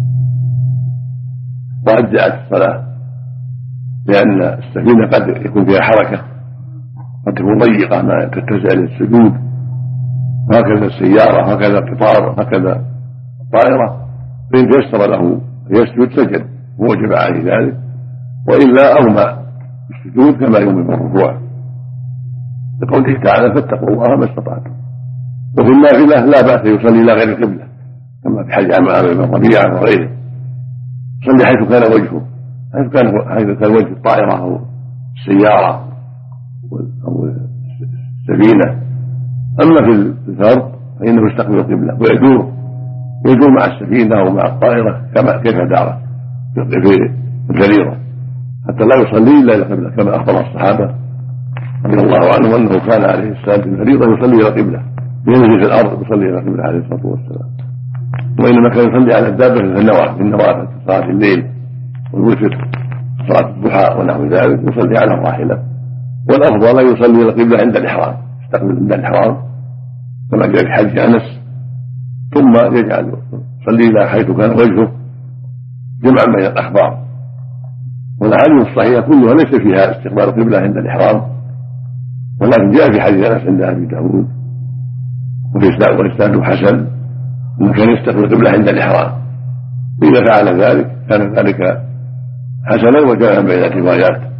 وأجزأت الصلاة، لأن السفينة قد يكون فيها حركة قد تكون ضيقة ما تتسع للسجود، وهكذا السيارة وهكذا القطار وهكذا الطائرة، فإن تيسر له يسجد سجد ووجب عليه ذلك، وإلا أومى السجود كما يومي بالركوع لقوله تعالى فاتقوا الله ما استطعتم. وفي النافلة لا بأس يصلي إلى غير القبلة كما في حديث عمرو بن ربيعة وغيره، يصلي حيث كان وجهه، حيث كان حيث كان وجه الطائرة أو السيارة أو السفينة. أما في الفرض فإنه يستقبل القبلة ويدور يدور مع السفينة أو مع الطائرة كما كيف دار في الفريضة حتى لا يصلي إلا إلى القبلة كما أخبر الصحابة رضي الله عنهم أنه كان عليه السلام في الفريضة يصلي إلى القبلة، ينزل في الأرض يصلي إلى القبلة عليه الصلاة والسلام. وإنما كان يصلي على الدابة في النوافل في النوافل صلاة الليل والوتر صلاة الضحى ونحو ذلك يصلي على الراحلة. والأفضل لا يصلي إلى القبلة عند الإحرام، يستقبل عند الإحرام كما جاء في حج أنس، ثم يجعل يصلي إلى حيث كان وجهه جمعا بين الأخبار. والأحاديث الصحيحة كلها ليس فيها استقبال القبلة عند الإحرام، ولكن جاء في حديث أنس عند أبي داود وإسناده حسن أنه كان يستقبل القبلة عند الإحرام، إذا فعل ذلك كان ذلك حسنا وجاء بين الروايات.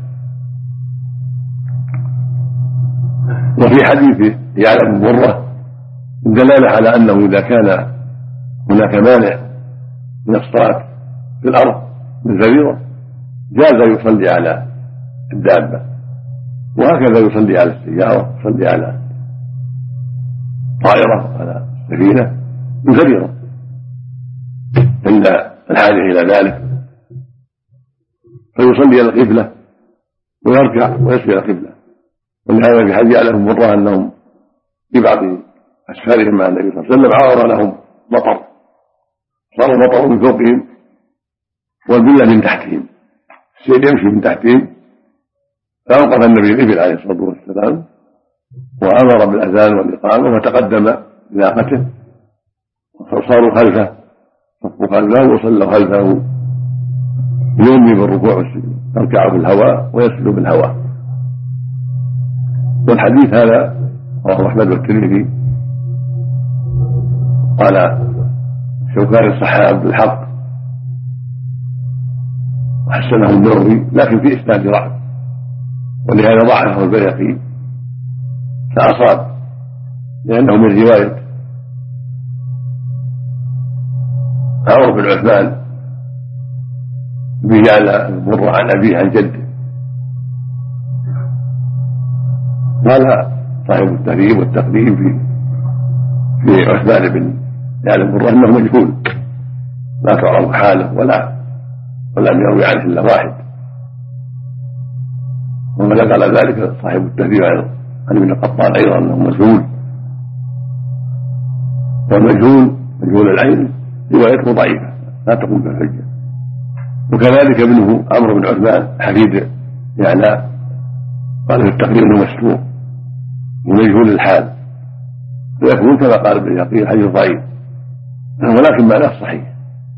وفي حديث يعلى بن مرة دلالة على أنه إذا كان هناك مانع من الصلاة في الأرض بالفريضة جاز يصلي على الدابة، وهكذا يصلي على السيارة، يصلي على طائرة، على سفينة بالفريضة عند الحاجة إلى ذلك، فيصلي إلى القبلة ويركع ويسجد القبلة. ولهذا في حديث يعلم مرة أنهم في بعض أسفارهم مع النبي صلى الله عليه وسلم عار لهم مطر، صار المطر من فوقهم والبلة من تحتهم، السيل يمشي من تحتهم، فأوقف النبي الإبل عليه الصلاة والسلام وأمر بالأذان والإقامة وتقدم بناقته فصاروا خلفه صفوا خلفه وصلوا خلفه يومي بالركوع والسجود، يركع في الهواء ويسجد بالهواء. والحديث هذا رواه أحمد والترمذي، قال شوكاني الصحابي عبد الحق وحسنه النووي لكن في إسناد ضعف، ولهذا ضعفه البيهقي فأصاب، لأنه من رواية عمرو بن عثمان بن يعلى مر عن أبيه عن جده. قال صاحب التهذيب والتقديم في في عثمان بن يعلى مر أنه مجهول لا تعرف حاله ولا ولم يروي عنه إلا واحد، ونقل على ذلك صاحب التهذيب عن ابن القطان أيضا أنه مجهول، والمجهول مجهول العين روايته ضعيفة لا تقوم بالحجة. وكذلك ابنه عمرو بن عثمان حفيد يعلى قال في التقرير انه مستور ومجهول الحال، ويكون كما قال ابن اليقين حديث ضعيف ولكن معناه صحيح.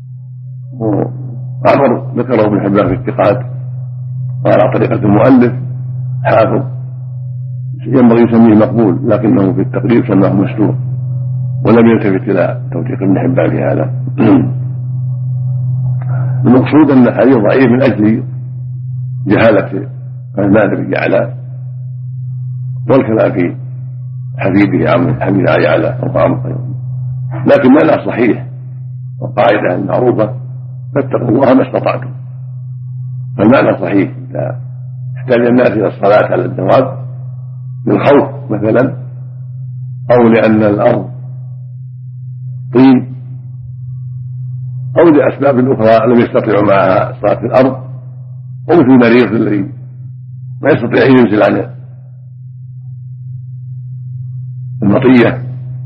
وعمر ذكره ابن حبان في الثقات قال على طريقة المؤلف حافظ ينبغي يسميه مقبول، لكنه في التقرير سماه مستور ولم يلتفت الى توثيق ابن حبان في هذا. المقصود ان الحديث ضعيف من اجل جهاله عثمان بن يعلى والكلام في حفيده عمرو حفيد يعلى او عمرو، لكن معناه صحيح، والقاعده المعروفه فاتقوا الله ما استطعتم، فالمعنى صحيح. اذا احتاج الناس الى الصلاه على الدواب للخوف مثلا او لان الارض طين أو لأسباب أخرى لم يستطيعوا معها الصلاة في الأرض، ومثل المريض الذي ما يستطيع أن ينزل عن المطية،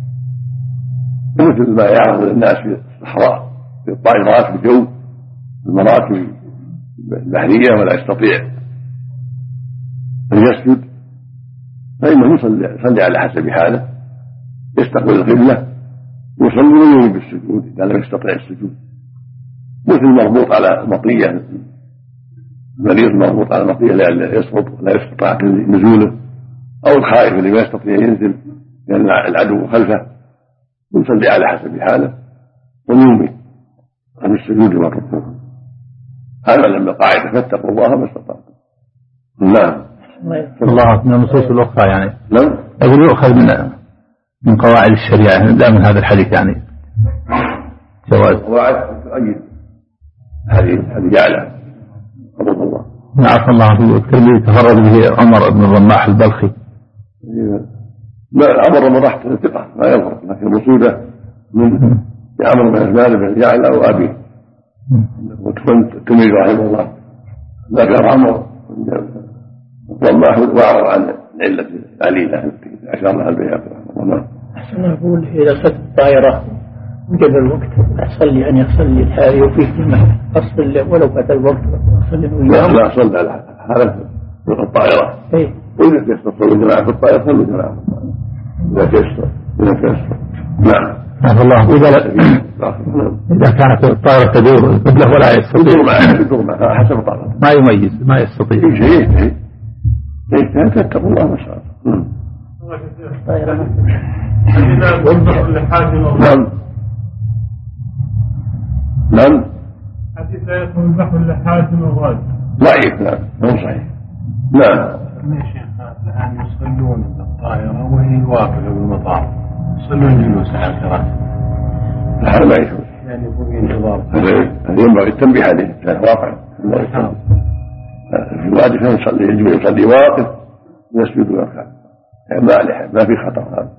ومثل ما يعرض للناس في الصحراء في الطائرات في الجو في المراكب البحرية ولا يستطيع أن يسجد، فإنه يصلي على حسب حاله، يستقبل القبلة يصلي ويؤمن بالسجود إذا لم يستطع السجود، مثل المربوط على مطية، المريض مربوط على مطية لا يسقط ولا يستطيع نزوله، أو الخائف اللي ما يستطيع ينزل لأن العدو خلفه، يصلي على حسب حاله ويؤمن عن السجود والركوع. هذا لما قاعدة فاتقوا الله ما استطعتم. نعم. الله من النصوص الأخرى يعني نعم أقول يؤخذ من من قواعد الشريعة لا من هذا الحديث يعني جواز قواعد تؤيد هذه هذه جعلة رضي الله. عفى الله عنه. الترمذي تفرد به عمر بن الرماح البلخي. لا عمر بن الرماح ثقة ما يفرق، لكن مصيبة من عمرو بن عثمان بن يعلى وأبيه. وكنت الترمذي رحمه الله ذكر عمر الرماح وأعرض عن علة العليلة التي أشار لها البيهقي رحمه الله. أحسن أقول إذا صدت الطائرة قبل الوقت أصلي أن يصلي الحاري وفيه جماعة أصلي ولو فات الوقت أصلي وياهم. لا أصلي على حالة في الطائرة. إيه. وإذا تيسر صلوا جماعة في الطائرة صلوا جماعة في الطائرة. إذا تيسر إذا تيسر. نعم. عفى الله. إذا إذا كانت الطائرة تدور قبله ولا يستطيع. تدور معه تدور معه حسب الطائرة. ما يميز ما يستطيع. إيه شيء إيه. إيه فاتقوا الله ما شاء الله. نعم نعم حديث لا يدخل البحر الا حاتم وغاز ضعيف. نعم مو صحيح. نعم يا شيخ الان يصلون بالطائره وهي واقفه بالمطار، يصلون جلوس على الفراش هذا ما يجوز. هذا ينبغي التنبيه عليه كان واقع في الوادي كان يصلي يجب ان يصلي واقف يسجد ويركع يعني ما ما في خطر هذا.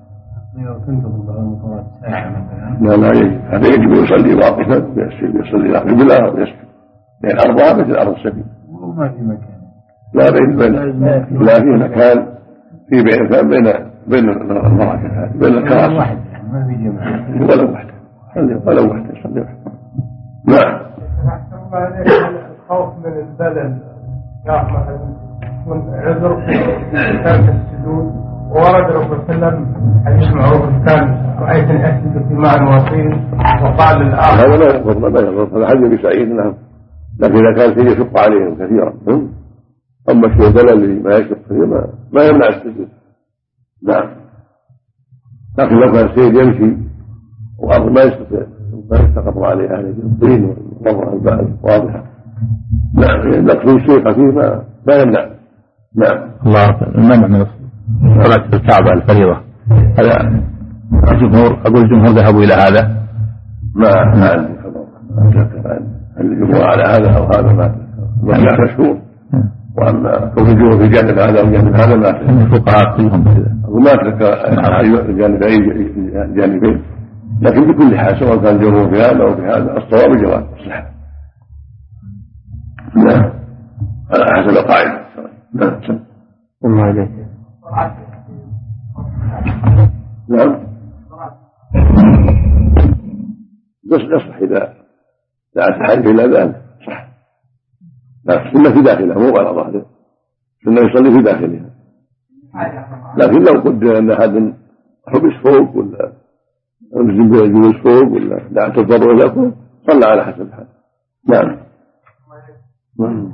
لا لا يجب هذا يجب ان يصلي واقفا يصلي لا قبله ويسجد لان ارضها مثل ارض السبيل وما في مكان لا بين بين لا في مكان في بين بين بين المراكز بين الكراسي ما في جماعة ولو واحدة ولو واحدة يصلي واحدة. نعم. الخوف من البلل يا مثلا عذر كان السجود وورد رسول الله صلى الله عليه وسلم حديث معروف كان رأيتني أسجد في ماء وطين وقال للآخر هذا لا يضر لا يضر هذا حديث بسعيد نعم لكن إذا كان شيء يشق عليهم كثيرا أما الشيء البلل اللي ما يشق فيه ما, ما يمنع السجود. نعم. لكن لو كان السيد يمشي وأرض ما يستطيع ما يستقر عليه أهل الدين والنظر البعد واضحة. نعم لكن الشيء خفيف ما, ما يمنع. نعم. الله المنع من صلاة الكعبة الفريضة هذا الجمهور أقول الجمهور ذهبوا إلى هذا ما ما عندي خبر الجمهور على هذا أو هذا ما ما مشهور وأما كون الجمهور في جانب هذا أو جانب هذا ما الفقهاء كلهم كذا وما ترك جانب أي جانبين لكن بكل حال سواء كان الجمهور في هذا أو في هذا الصواب الجواب الصحة. نعم على حسب القاعدة. نعم. الله عليك. نعم يصلح إذا دعت الحاجة إلى ذلك صح. لا السنة في داخلها مو على ظهره السنة يصلي في داخلها لكن لو قدر أن أحد حبس فوق ولا جلوس فوق ولا لا تضر لكم صلى على حسب الحال. نعم. نعم.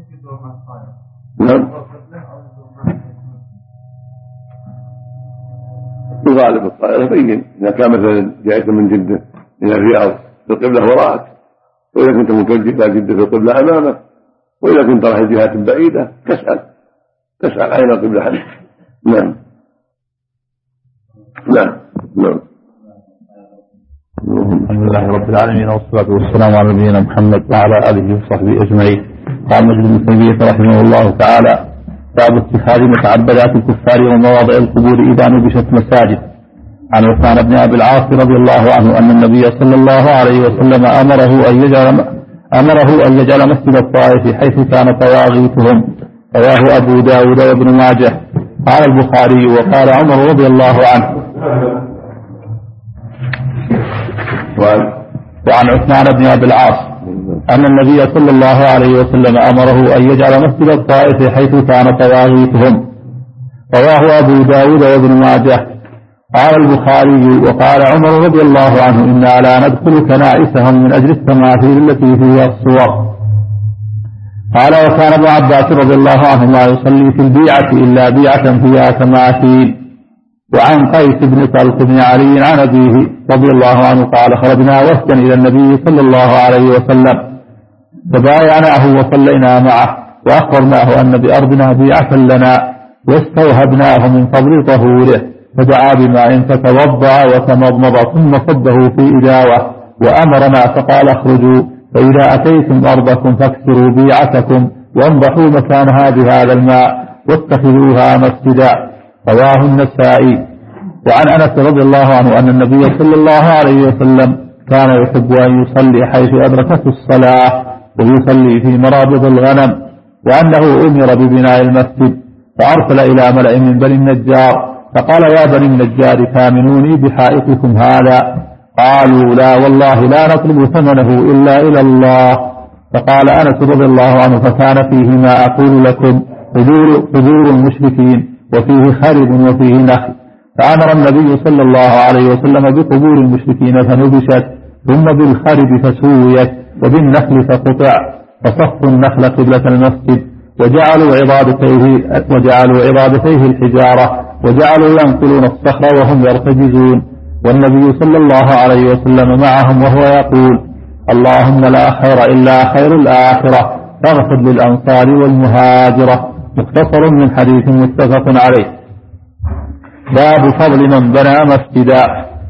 نعم. يغالب الطائرة بين إذا كان مثلا جاءت من جدة من الرياض في القبلة وراءك وإذا كنت متوجه إلى جدة في القبلة أمامك وإذا كنت رايح جهات بعيدة تسأل تسأل أين القبلة حدث. نعم. نعم. نعم. الحمد لله رب العالمين والصلاة والسلام على نبينا محمد وعلى آله وصحبه أجمعين. قال مجد بن تيمية رحمه الله تعالى باب اتخاذ متعبدات الكفار ومواضع القبور إذا نبشت مساجد. عن عثمان بن أبي العاص رضي الله عنه أن النبي صلى الله عليه وسلم أمره أن يجعل أمره أن يجعل مسجد الطائف حيث كان طواغيتهم. رواه أبو داود وابن ماجه. قال البخاري وقال عمر رضي الله عنه. وعن عثمان بن أبي العاص أن النبي صلى الله عليه وسلم أمره أن يجعل مسجد الطائف حيث كان طواغيتهم. رواه أبو داود وابن ماجه. قال البخاري وقال عمر رضي الله عنه إنا لا ندخل كنائسهم من أجل التماثيل التي فيها الصور. قال وكان ابن عباس رضي الله عنه لا يصلي في البيعة إلا بيعة فيها تماثيل. وعن قيس بن طلق بن علي عن أبيه رضي الله عنه قال خرجنا وفدا إلى النبي صلى الله عليه وسلم فبايعناه وصلينا معه وأخبرناه أن بأرضنا بيعة لنا واستوهبناه من فضل طهوره فدعا بماء فتوضأ وتمضمض ثم صبه في إداوة وأمرنا فقال اخرجوا فإذا أتيتم أرضكم فاكسروا بيعتكم وانضحوا مكانها بهذا الماء واتخذوها مسجدا. رواه النسائي. وعن أنس رضي الله عنه أن النبي صلى الله عليه وسلم كان يحب أن يصلي حيث أدركته الصلاة ويصلي في مرابض الغنم وأنه أمر ببناء المسجد فأرسل إلى ملأ من بني النجار فقال يا بني النجار ثامنوني بحائطكم هذا. قالوا لا والله لا نطلب ثمنه إلا إلى الله. فقال أنس رضي الله عنه فكان فيه ما أقول لكم حضور المشركين وفيه خرب وفيه نخل. فأمر النبي صلى الله عليه وسلم بقبور المشركين فنبشت ثم بالخرب فسويت وبالنخل فقطع فصفوا النخل قبلة المسجد وجعلوا عضادتيه, وجعلوا عضادتيه الحجارة وجعلوا ينقلون الصخر وهم يرتجزون والنبي صلى الله عليه وسلم معهم وهو يقول اللهم لا خير إلا خير الآخرة فاغفر للأنصار والمهاجرة. مختصر من حديث متفق عليه. باب فضل من بنى مسجدا.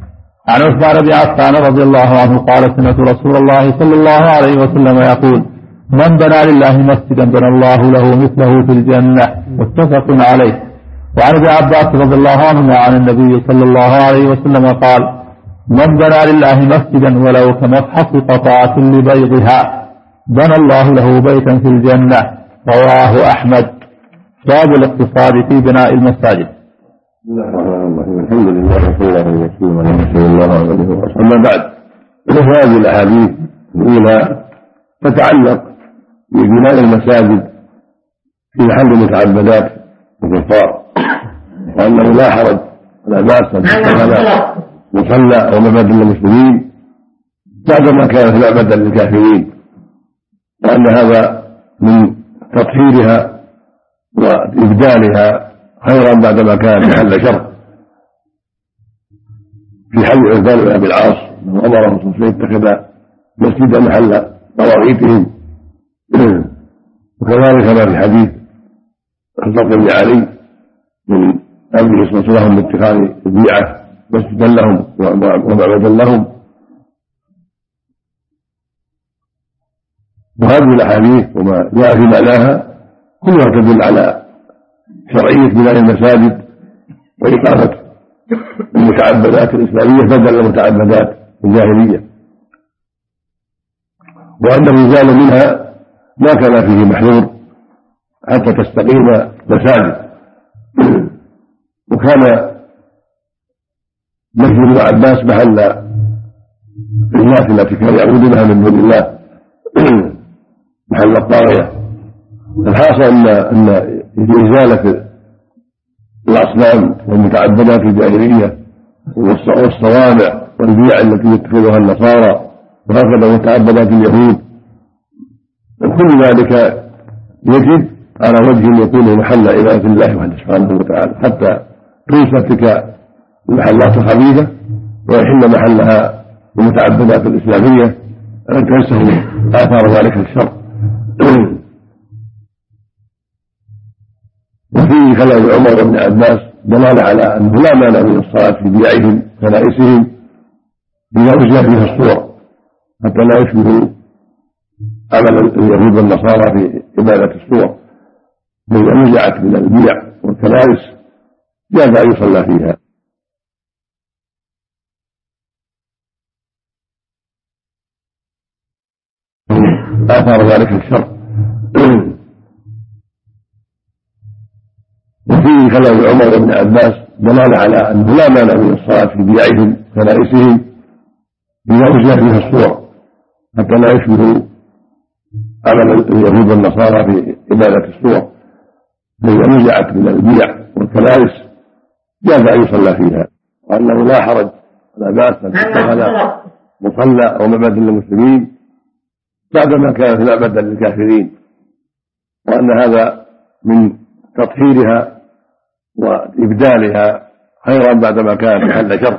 عن عثمان بن عفان رضي الله عنه قال سمعت رسول الله صلى الله عليه وسلم يقول من بنى لله مسجدا بنى الله له مثله في الجنة متفق عليه. وعن ابن عباس رضي الله عنهما عن النبي صلى الله عليه وسلم قال من بنى لله مسجدا ولو كمفحص قطعة لبيضها بنى الله له بيتا في الجنة. رواه أحمد. باب الاقتصاد في بناء المساجد. بسم الله الرحمن الرحيم. الحمد لله وصلى الله وسلم على رسول الله عليه وسلم. أما بعد، هذه الأحاديث الأولى تتعلق ببناء المساجد في محل متعبدات الكفار، وأنه لا حرج ولا بأس أن تتخذ مصلى أو معبد للمسلمين بعدما كانت معبدا للكافرين، وأن هذا من تطهيرها وإبدالها خيرا بعدما كان محل شر. في حديث عثمان بن أبي العاص أنه أمر الرسول صلى الله عليه وسلم يتخذ مسجدا محل طواغيتهم، وكذلك ما في حديث الفضل بن علي من أمره صلى الله عليه وسلم باتخاذ البيعة مسجدا لهم ومعبدا لهم. وهذه الأحاديث وما جاء في معناها كلها تدل على شرعية بناء المساجد وإقامة المتعبدات الإسلامية بدل المتعبدات الجاهلية، وأنه يزال منها ما كان فيه محذور حتى تستقيم مساجد. وكان مسجد ابن عباس محل الناس التي كانوا يعبدونها من دون الله محل الطاغية. الحاصل أن أن إزالة الأصنام والمتعبدات الجاهلية والصوامع والبيع التي يتخذها النصارى وهكذا متعبدات اليهود، وكل ذلك يجب على وجه يكون محل عبادة الله وحده سبحانه وتعالى، حتى تنسى تلك المحلات الخبيثة ويحل محلها المتعبدات الإسلامية أن تنسه آثار ذلك الشر. وفيه كلام عمر بن عباس دلالة على أنه لا مانع من الصلاة في بيعهم كنائسهم بما أجزل فيها الصور حتى لا يشبه عمل اليهود والنصارى في عبادة الصور، بل أنزعت من البيع والكنائس جاز أن يصلى فيها. آثار ذلك الشر. وفيه كلام عمر بن عباس دلالة على أنه لا مانع من الصلاة في بيعهم كنائسهم بما أجزل فيها الصور حتى لا يشبه عمل اليهود والنصارى في عبادة الصور، بل أنزعت من البيع والكنائس جاز أن يصلى فيها، وأنه لا حرج ولا بأس أن تتخذ مصلى أو معبد للمسلمين بعدما كانت معبدا للكافرين، وأن هذا من تطهيرها وإبدالها خيرا بعدما كانت محل شر.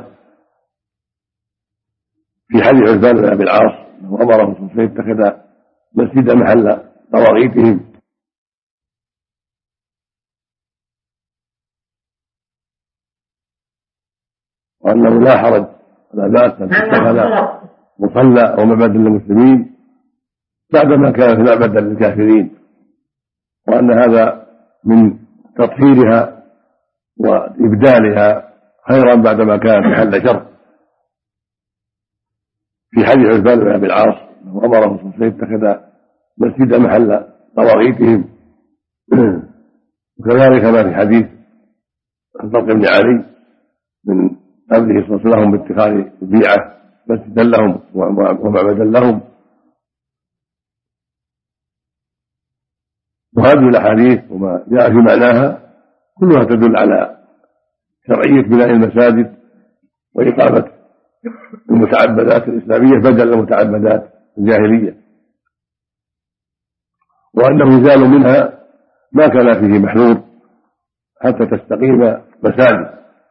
في حديث عثمان بن أبي العاص أنه أمر الرسول صلى الله عليه وسلم يتخذ مسجدا محل طواغيتهم، وأنه لا حرج ولا بأس أن تتخذ مصلى أو معبد للمسلمين بعدما كانت معبدا للكافرين، وأن هذا من تطهيرها وإبدالها خيرا بعدما كانت محل شر. في حديث عثمان بن أبي العاص أنه أمر الرسول صلى الله عليه وسلم يتخذ مسجدا محل طواغيتهم، وكذلك ما في حديث الفضل بن علي من أمره صلى الله عليه وسلم باتخاذ البيعة مسجدا لهم ومعبدا لهم. وهذه الأحاديث وما جاء في معناها كلها تدل على شرعية بناء المساجد وإقامة المتعبدات الإسلامية بدل المتعبدات الجاهلية، وأنه يزال منها ما كان فيه محذور حتى تستقيم مساجد.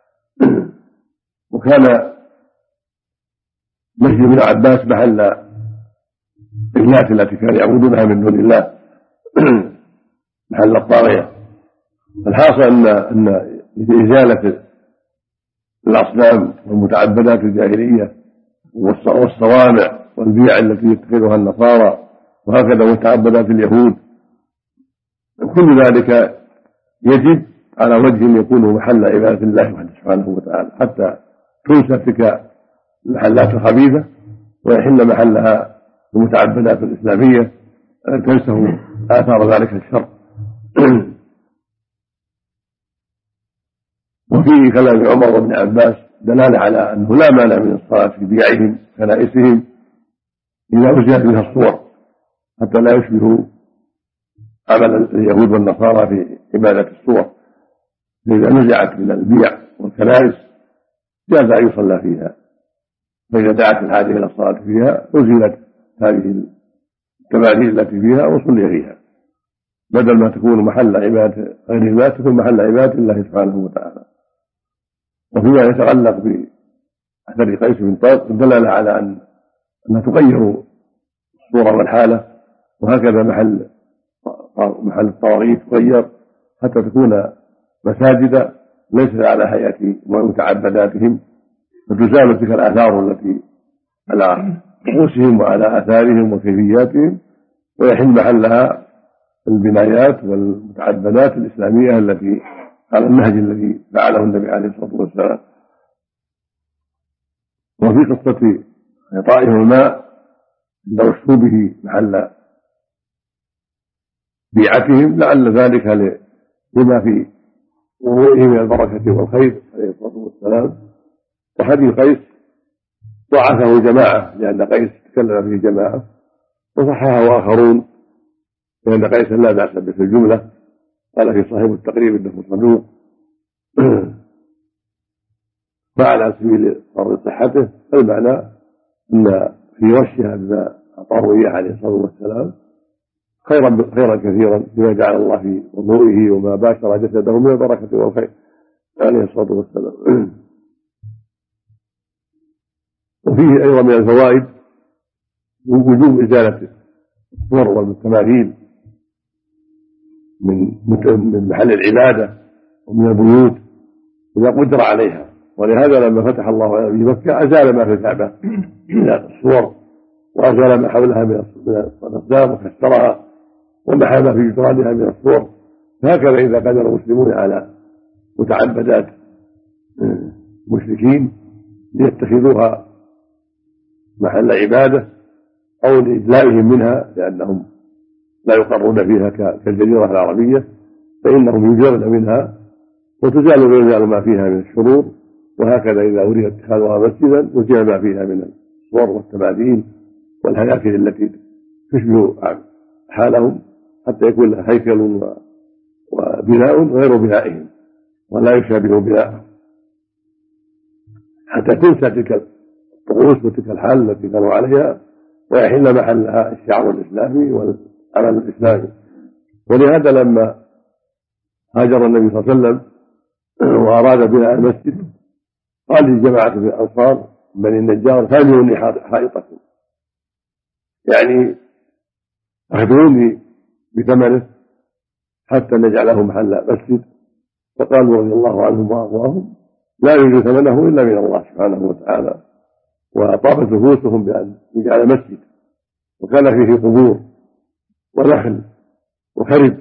وكان مسجد ابن عباس محل الناس التي كانوا يعبدونها من دون الله محل الطاغية. الحاصل أن أن إزالة الأصنام والمتعبدات الجاهلية والصوامع والبيع التي يتخذها النصارى وهكذا متعبدات اليهود، كل ذلك يجب على وجه يكون محل عبادة الله وحده سبحانه وتعالى، حتى تنسى تلك المحلات الخبيثة ويحل محلها المتعبدات الإسلامية تنسه آثار ذلك الشر. وفي كلام عمر وابن عباس دلالة على أنه لا مانع من الصلاة في بيعهم كنائسهم إذا أزيلت منها الصور حتى لا يشبهوا عمل اليهود والنصارى في عبادة الصور، فإذا نزعت من البيع والكنائس جاز أن يصلى فيها، فإذا دعت الحاجة إلى الصلاة فيها أزيلت هذه التماثيل التي فيها وصلي فيها، بدل ما تكون محل عبادة غير الله تكون محل عبادة الله سبحانه وتعالى. وفيما يتعلق بأثر قيس بن طارق دلالة على أن أنها تغير الصورة والحالة، وهكذا محل محل الطواغيت تغير حتى تكون مساجد ليست على هيئة متعبداتهم، فتزال تلك الآثار التي على رؤوسهم وعلى آثارهم وكيفياتهم، ويحل محلها البنايات والمتعبدات الإسلامية التي على النهج الذي فعله النبي عليه الصلاة والسلام. وفي قصة إعطائهم الماء عند رشوبه محل بيعتهم لعل ذلك لما في وضوئه من البركة والخير عليه الصلاة والسلام. وحديث قيس ضعفه جماعة لأن قيس تكلم فيه جماعة، وصححه آخرون لأن قيسا لا بأس به في الجملة، قال في صاحب التقريب انه صدوق، فعلى سبيل فرض صحته المعنى ان في وشها بما اعطاه اياه عليه الصلاه والسلام خيرا خيرا كثيرا بما جعل الله في وضوئه وما باشر جسده من البركه والخير عليه الصلاه والسلام. وفيه ايضا من الفوائد وجوب ازاله الصور والتماثيل من من محل العبادة ومن البيوت إذا قدر عليها، ولهذا لما فتح الله على مكة أزال ما في الكعبة من الصور وأزال ما حولها من الأصنام وكسرها ومحى ما في جدرانها من الصور. فهكذا إذا قدر المسلمون على متعبدات مشركين ليتخذوها محل عبادة أو لإجلائهم منها لأنهم لا يقرون فيها كالجزيرة العربية، فإنهم يجرون منها وتزال ويزال ما فيها من الشرور. وهكذا إذا أريد اتخاذها مسجدا وزال ما فيها من الصور والتماثيل والهياكل التي تشبه حالهم حتى يكون لها هيكل وبناء غير بنائهم ولا يشابه بناءهم، حتى تنسى تلك الطقوس وتلك الحال التي كانوا عليها ويحل محلها الشعر الإسلامي والعمل الإسلامي. ولهذا لما هاجر النبي صلى الله عليه وسلم وأراد بناء المسجد قال لجماعة من الأنصار بني النجار هاجروني حائطكم، يعني أخذوني بثمنه حتى نجعله محل مسجد. فقالوا رضي الله عنهم وأرضاهم لا يريد ثمنه إلا من الله سبحانه وتعالى، وطابت نفوسهم بأن يجعل مسجد وكان فيه قبور ونخل وخرب،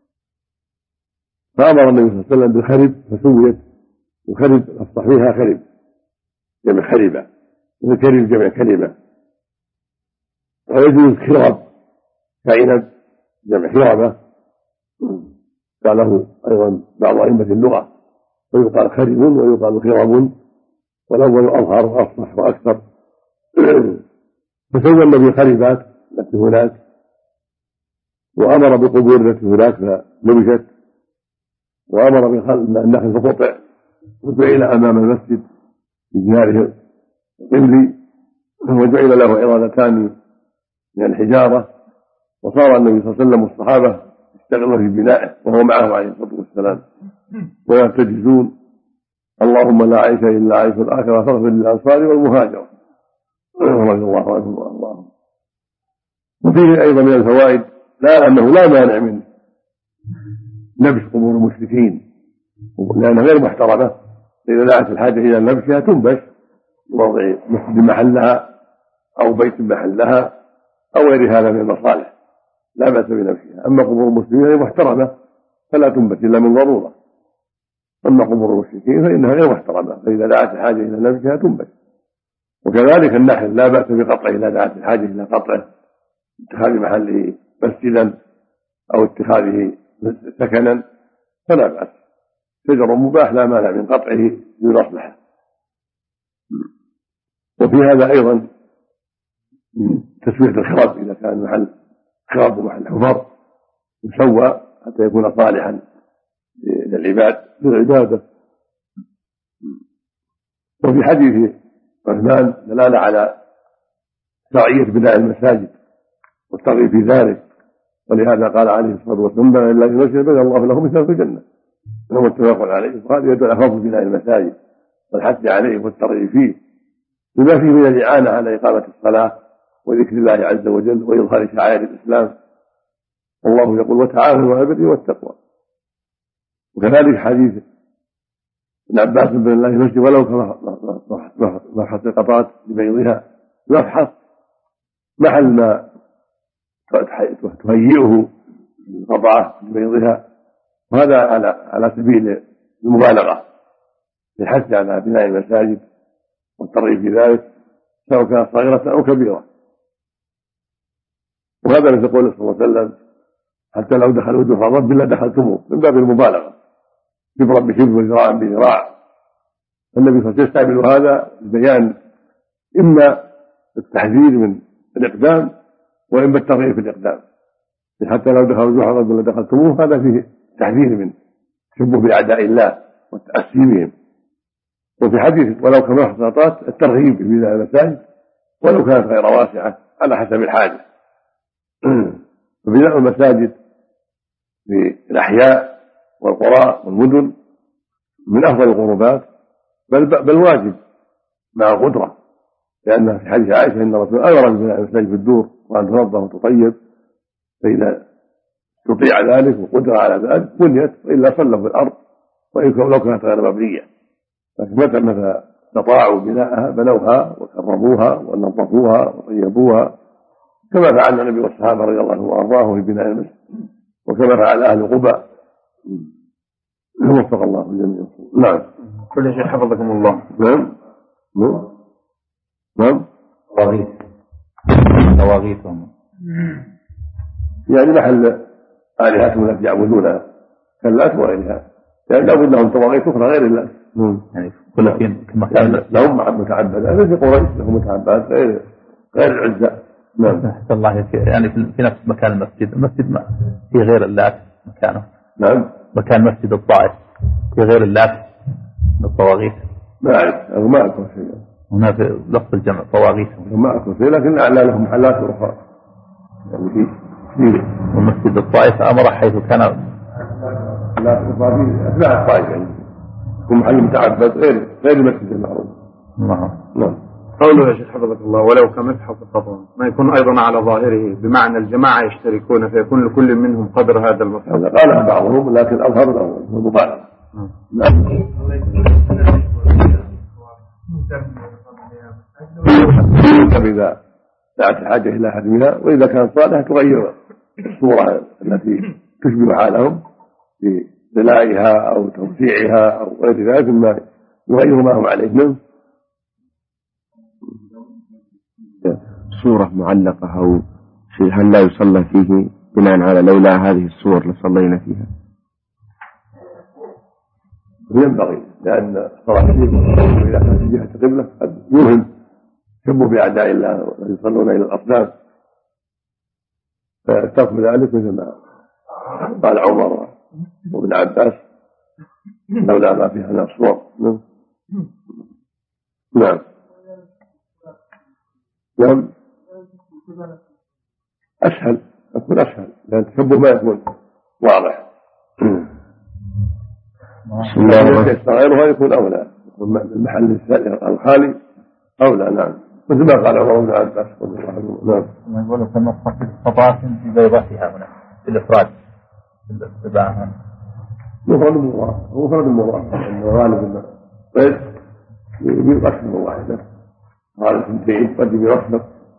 فأمر النبي صلى الله عليه وسلم بالخرب فسويت، وخرب أصبح فيها خرب جمع خربة، الكرب جمع كلمة. ويجوز خرب كعنب جمع خربة، قاله أيضا بعض أئمة اللغة، ويقال خرب ويقال خرب، والأول أظهر وأصلح وأكثر. فسوى النبي خربات التي هناك وأمر بالقبور التي هناك فنبشت، وأمر بالنخل فقطع وجعل أمام المسجد بجناره القبلي، وجعل له عرادتان من الحجارة، وصار النبي صلى الله عليه وسلم والصحابة يشتغلون في بنائه وهو معه عليه الصلاة والسلام ويرتجزون اللهم لا عيش إلا عيش الآخرة فاغفر للأنصار والمهاجرة رضي الله عنهم وأرضاهم. وفيه أيضا من الفوائد لا أنه لا مانع من نبش قبور المشركين لأنها غير محترمة إذا دعت الحاجة إلى نبشها تنبش بوضع مسجد محلها أو بيت محلها أو غير هذا من المصالح لا بأس بنبشها. أما قبور المسلمين هي محترمة فلا تنبش إلا من ضرورة، أما قبور المشركين فإنها غير محترمة، فإذا دعت الحاجة إلى نبشها تنبش. وكذلك النحل لا بأس بقطعه إذا دعت الحاجة إلى قطعه، اتخاذ محله مسجدا أو اتخاذه سكنا فلا بأس، شجر مباح لا مانع من قطعه للمصلحة. وفي هذا أيضا تسوية الخراب إذا كان محل خراب ومحل حفر يسوى حتى يكون صالحا للعباد للعبادة. وفي حديث عثمان دلالة على شرعية بناء المساجد والترغيب في ذلك، ولهذا قال عليه الصلاة والسلام إلا المسجد بنى الله له مثله في الجنة، وهو متفق عليه. وهذا يدل على فضل بناء المساجد والحث عليه والترغيب فيه بما فيه من الإعانة على إقامة الصلاة وذكر الله عز وجل وإظهار شعائر الإسلام. والله يقول وتعاونوا على البر والتقوى. وكذلك حديث ابن عباس بن الله المسجد ولو كمفحص القطعات لبيضها يفحص محل ما تهيئه القطعة لبيضها، وهذا على على سبيل المبالغة للحث على بناء المساجد والترغيب في ذلك سواء كانت صغيرة أو كبيرة. وهذا الذي يقول صلى الله عليه وسلم حتى لو دخلوا جحر رب لا دخلتموه، من باب المبالغة، كبرا بكبر وذراعا بذراع. النبي صلى الله عليه وسلم يستعمل هذا لبيان إما التحذير من الإقدام وإما الترغيب في الإقدام، حتى لو دخلوا جحر رب لا دخلتموه، هذا فيه تحذير من تشبه بأعداء الله والتأسي بهم. وفي حديث ولو كما حصلت الترغيب في بناء المساجد ولو كانت غير واسعة على حسب الحاجة. فبناء المساجد في الأحياء والقرى والمدن من أفضل القربات، بل, بل واجب مع القدرة، لأنها في حديث عائشة إن الرسول أمر ببناء المساجد في الدور وأن تنظف وتطيب، فإذا تطيع ذلك وقدر على ذلك بنيت، وإلا صلوا في الأرض وإن لو كانت غير مبنية. لكن متى متى استطاعوا بناءها بنوها وكرموها ونظفوها وطيبوها، كما فعل النبي والصحابة رضي الله عنهم وأرضاهم في بناء المسجد، وكما فعل أهل قباء. وفق الله الجميع. نعم. كل شيء حفظكم الله. نعم. نعم. نعم. طواغيت. طواغيتهم. يعني محل آلهتهم التي يعبدونها كاللات وغيرها، يعني لابد لهم طواغيت أخرى غير الله. يعني كل فين كما كان لهم متعبد، هذا في قريش لهم متعبد غير غير العزة. نعم. حتى الله يعني في نفس مكان المسجد، المسجد ما في غير اللات مكانه. نعم. مكان مسجد الطائف في غير اللات من الطواغيت. ما أعرف، أو ما أذكر شيء. هنا في لفظ الجمع طواغيت. ما أذكر شيء، لكن أعلى لهم محلات أخرى. يعني في في ومسجد الطائف أمر حيث كان لا في أثناء الطائف، يعني يكون محل متعبد غير غير المسجد المعروف. نعم. نعم. قوله يا شيخ حفظك الله ولو كمسحف الخطوة ما يكون أيضا على ظاهره، بمعنى الجماعة يشتركون فيكون لكل منهم قدر هذا المسحف. هذا قالها بعضهم لكن أظهر الأول المبالغة. نعم. إذا دعت الحاجة إلى حجمها، وإذا كانت صالحة تغير الصورة التي تشبه حالهم في بنائها أو توسيعها أو غير ذلك مما يغير ما هم عليه منه. صورة معلقة أو شيء هل لا يصلى فيه بناء على لولا هذه الصور لصلينا فيها؟ ينبغي، لأن صلاة إذا كانت جهة القبلة قد يوهم شبه بأعداء الله ويصلون إلى الأصنام، فالترك ذلك مثل ما قال عمر وابن عباس لولا ما فيها من الصور. نعم. نعم. أسهل، يكون أسهل، لأن التشبه ما يكون واضح. بسم الله الرحمن الرحيم. غيرها يكون أولى، يكون المحل الخالي أولى. نعم. مثل ما قال عمر بن عباس رضي الله عنه. نعم. يقول كما تصف الطباسم في بيضتها هنا في الإفراد في الاستباحة. مفرد المضاف، مفرد المضاف، الغالب طيب يجيب أكثر واحدة هذا في البيت قد يوفق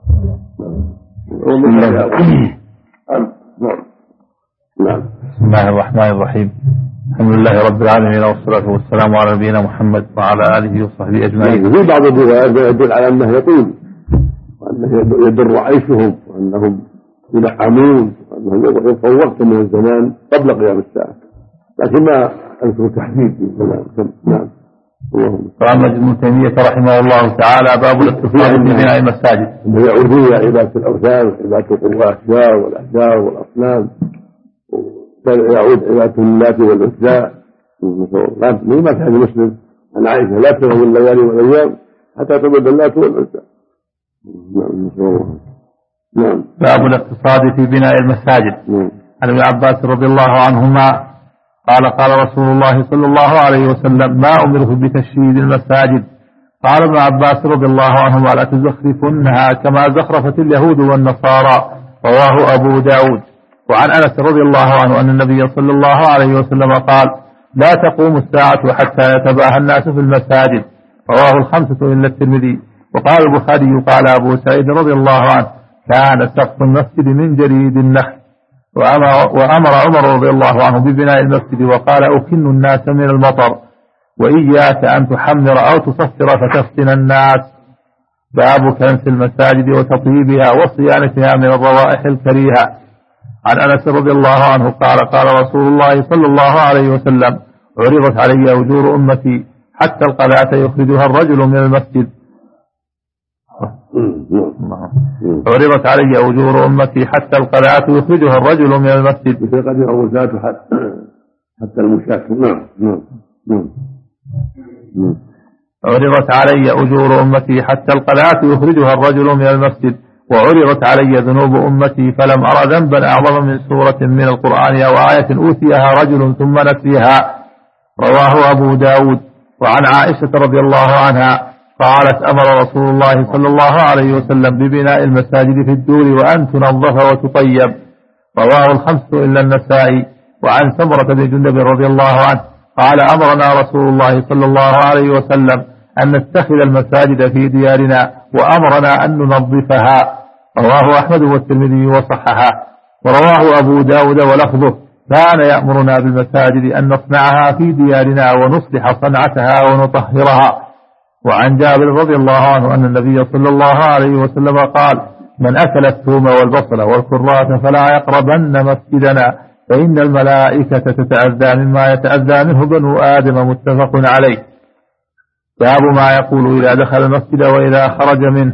نعم. بسم الله الرحمن الرحيم. الحمد لله رب العالمين والصلاة والسلام على نبينا محمد وعلى آله وصحبه أجمعين. في بعض الروايات يدل على أنه يطول وأنه يضر عيشهم وأنهم ينعمون وأنهم يبقوا وقت من الزمان قبل قيام الساعة، لكن ما أذكر تحديد في الكلام. نعم. قال مجد بن تيمية رحمه الله تعالى: باب الاقتصاد في بناء المساجد. يعودون إلى عبادة الأوثان وعبادة الأشجار والأحجار والأصنام، يعود عبادة اللات والعزى. ما كان مسلم عن عائشة لا تغوا الليالي والأيام حتى تعبد اللات والعزى. نعم. باب الاقتصاد في بناء المساجد. نعم. عن ابن عباس رضي الله عنهما قال: قال رسول الله صلى الله عليه وسلم: ما أمره بتشييد المساجد. قال ابن عباس رضي الله عنهما: لا تزخرفنها كما زخرفت اليهود والنصارى. رواه أبو داود. وعن أنس رضي الله عنه أن النبي صلى الله عليه وسلم قال: لا تقوم الساعة حتى يتباهى الناس في المساجد. رواه الخمسة إلا الترمذي. وقال البخاري: قال أبو سعيد رضي الله عنه: كان سقف المسجد من جريد النخل. وأمر عمر رضي الله عنه ببناء المسجد وقال: أكن الناس من المطر وإياك أن تحمر أو تصفر فتفتن الناس. باب كنس المساجد وتطيبها وصيانتها من الروائح الكريهة. عن أنس رضي الله عنه قال: قال رسول الله صلى الله عليه وسلم: عرضت علي أجور أمتي حتى القلاة يخرجها الرجل من المسجد. عرضت علي أجور أمتي حتى القلاة يخرجها الرجل من المسجد. قد يعرضات حتى المشاة. نعم نعم. عرضت علي أجور أمتي حتى القلاة يخرجها الرجل من المسجد. وعرضت علي ذنوب أمتي فلم أرى ذنبا أعظم من سورة من القرآن أو آية أوتيها رجل ثم نسيها. رواه أبو داود. وعن عائشة رضي الله عنها قالت: أمر رسول الله صلى الله عليه وسلم ببناء المساجد في الدور وأن تنظف وتطيب. رواه الخمسة إلا النسائي. وعن سمرة بن جندب رضي الله عنه قال: أمرنا رسول الله صلى الله عليه وسلم أن نتخذ المساجد في ديارنا وأمرنا أن ننظفها. رواه أحمد والترمذي وصححه. ورواه أبو داود ولفظه: كان يأمرنا بالمساجد أن نصنعها في ديارنا ونصلح صنعتها ونطهرها. وعن جابر رضي الله عنه أن النبي صلى الله عليه وسلم قال: من أكل الثوم والبصل والكراث فلا يقربن مسجدنا فإن الملائكة تتأذى مما يتأذى منه بنو آدم. متفق عليه. باب ما يقول إذا دخل المسجد وإذا خرج منه.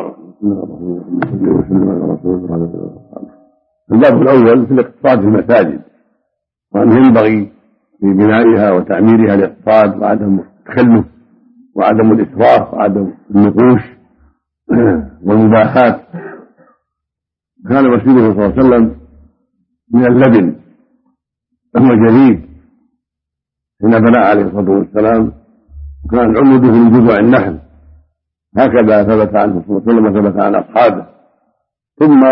الباب الأول في الاقتصاد في المساجد، وأنه ينبغي في بنائها وتعميرها الاقتصاد وعدم التخلف وعدم الإسراف وعدم النقوش والمباحات. كان رسوله صلى الله عليه وسلم من اللبن وهو جديد حين بنى عليه الصلاة والسلام، وكان عمده من جذوع النخل، هكذا ثبت عنه صلى الله عليه وسلم وثبت عن أصحابه. ثم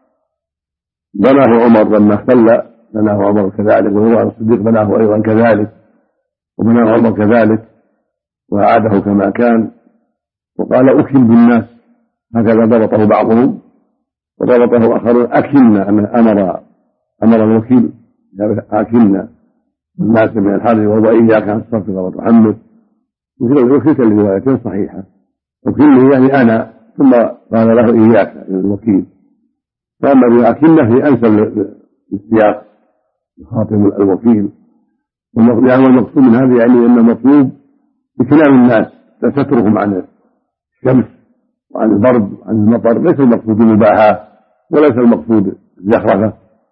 بناه عمر لما اختل بناه عمر كذلك، وهو الصديق بناه أيضا كذلك، وبناه عمر كذلك وأعاده كما كان، وقال: أكل بالناس. هكذا ضبطه بعضهم وضبطه آخرون: أكلنا. أمر أمر الوكيل: أكلنا الناس من الحر وهو إياك أن تستغفر وتحمد. وكلتا الروايتين صحيحة. وكله يعني أنا، ثم قال له إياك الوكيل. فأما بأكلنا هي أنسب للسياق يخاطب الوكيل. يعني المقصود من هذا يعني أن المطلوب بكلام الناس لا تتركهم عن الشمس وعن البرد وعن المطر. ليس المقصود المباحة وليس المقصود الزخرفة.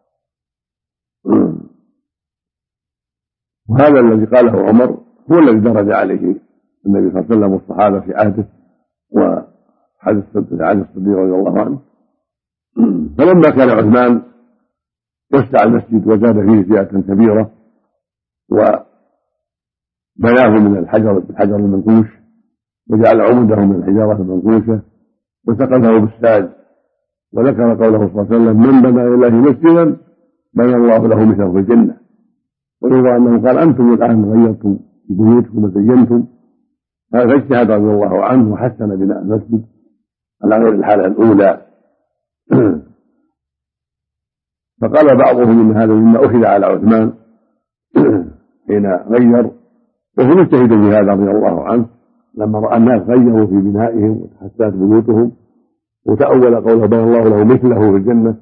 وهذا الذي قاله عمر هو الذي درج عليه النبي صلى الله عليه وسلم والصحابة في عهده وحدث عهد الصديق رضي الله عنه. فلما كان عثمان وسع المسجد وزاد فيه زيادة كبيرة وبناه من الحجر بالحجر المنقوش وجعل عمده من الحجارة المنقوشة وسقفه بالساج، وذكر قوله صلى الله عليه وسلم: من بنى لله مسجدا بنى الله له مثله في الجنة. ويروى أنه قال: أنتم الآن غيرتم في بيوتكم وزينتم فاجتهد رضي الله عنه وحسن بناء المسجد على غير الحالة الأولى. فقال بعضهم إن هذا مما أخذ على عثمان حين غير، وهو مجتهد في هذا رضي الله عنه لما رأى الناس غيروا في بنائهم وتحسنت بيوتهم، وتأول قوله بنى الله له مثله في الجنة.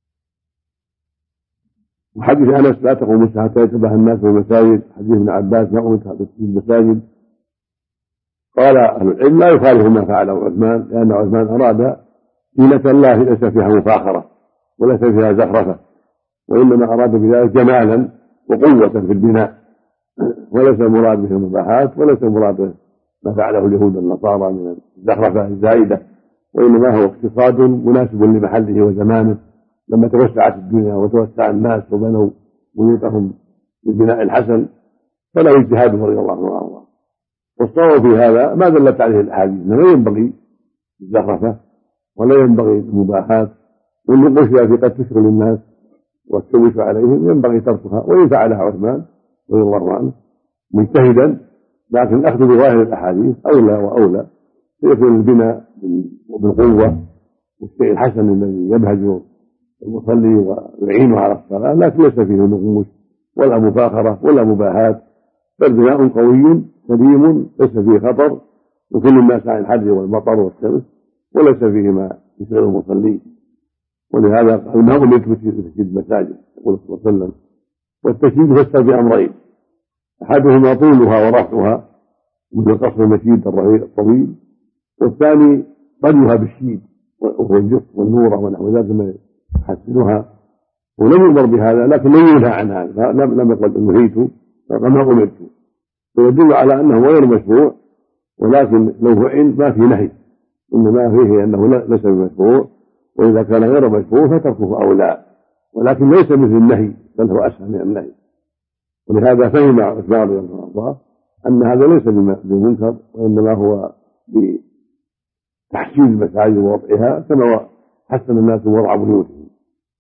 وحديث أنس لا تقوم الساعة حتى يتبع الناس في المساجد، حديث ابن عباس لا تقوم في المساجد. قال أهل العلم لا يخالف ما فعله عثمان، لأن عثمان أراد زينة الله ليس فيها مفاخرة وليس فيها زخرفة، وإنما أراد بذلك جمالا وقوة في البناء، وليس المراد به المباحات، وليس المراد به ما فعله اليهود والنصارى من الزخرفة الزائدة، وإنما هو اقتصاد مناسب لمحله وزمانه لما توسعت الدنيا وتوسع الناس وبنوا بيوتهم بالبناء الحسن، فله اجتهاده رضي الله عنه وارضاه. والصواب في هذا ما دلت عليه الاحاديث انه لا ينبغي الزخرفه ولا ينبغي المباحات، والنقوش التي قد تشغل الناس والتشويش عليهم ينبغي تركها، وان فعلها عثمان رضي الله عنه مجتهدا، لكن الاخذ بظاهر الاحاديث اولى واولى، فيكون البناء بالقوه والشيء الحسن الذي يبهج المصلي ويعينه على الصلاه، لكن ليس فيه نقوش ولا مفاخره ولا مباحات، بل بناء قوي سليم ليس فيه خطر، وكل الناس عن الحر والمطر والشمس، وليس فيه ما يشغل المصلين. ولهذا قال ما أمرت بتشييد المساجد يقول صلى الله عليه وسلم. والتشييد يفسر بأمرين، أحدهما طولها ورفعها مثل قصر المشيد الطويل، والثاني طلها بالشيد وهو الجف والنورة ونحو ذلك ما يحسنها، ولم يؤمر بهذا لكن لم ينهى عن هذا، لم يقل نهيت فقال ما أمرت، ويدل على أنه غير مشروع، ولكن لو فعل ما في نهي، إنما فيه أنه ليس بمشروع، وإذا كان غير مشروع فتركه أولى، ولكن ليس مثل النهي بل هو أسهل من النهي. ولهذا فهم عثمان رضي الله عنه أن هذا ليس بمنكر، وإنما هو بتحسين المساجد ووضعها كما حسن الناس وضع بيوتهم.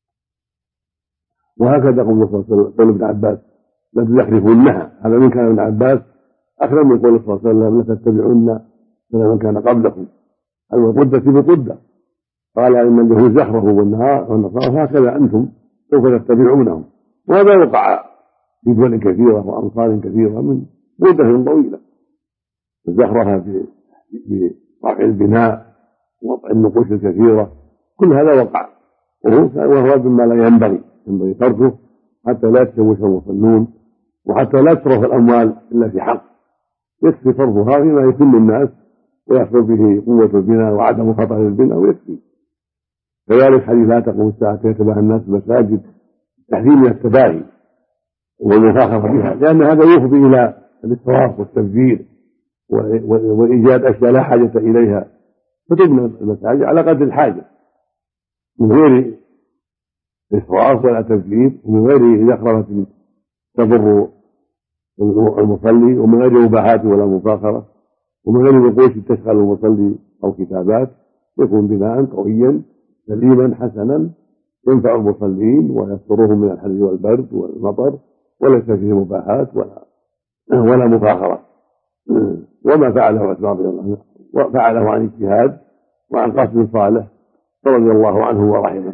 وهكذا قول صلى الله عليه وسلم قول ابن عباس لا تزخرفونها، هذا من كان ابن عباس أكرم من قول صلى الله عليه وسلم لا تتبعون سنن من كان قبلكم، القدة بقدة. قال إن اليهود زخرفوا بالنهار والنصارى هكذا أنتم سوف تتبعونهم. وهذا وقع في دول كثيرة وأمصار كثيرة من مدة طويلة، الزخرفة برفع البناء ووضع النقوش الكثيرة، كل هذا وقع، وهو مما لا ينبغي ينبغي تركه حتى لا يتشوش المصلون، وحتى لا تصرف الأموال إلا في حق، يكفي صرفها فيما يتم الناس ويحصل به قوة البناء وعدم خطر البناء ويكفي. كذلك حديث لا تقوم الساعة يتبع الناس المساجد تحذير من التباهي والمفاخرة بها، لأن هذا يفضي إلى الإسراف والتبذير وإيجاد أشياء لا حاجة إليها، فتبنى المساجد على قدر الحاجة من غير إسراف ولا تبذير، ومن غير زخرفة تضر المصلي، ومن غير مباحات ولا مفاخرة، ومن غير نقوش تشغل المصلي أو كتابات، يكون بناء قويا سليما حسنا ينفع المصلين ويسترهم من الحر والبرد والمطر، وليس فيه مباحات ولا ولا مفاخرة. وما فعله عثمان رضي الله عنه وفعله عن اجتهاد وعن قصد صالح رضي الله عنه ورحمه.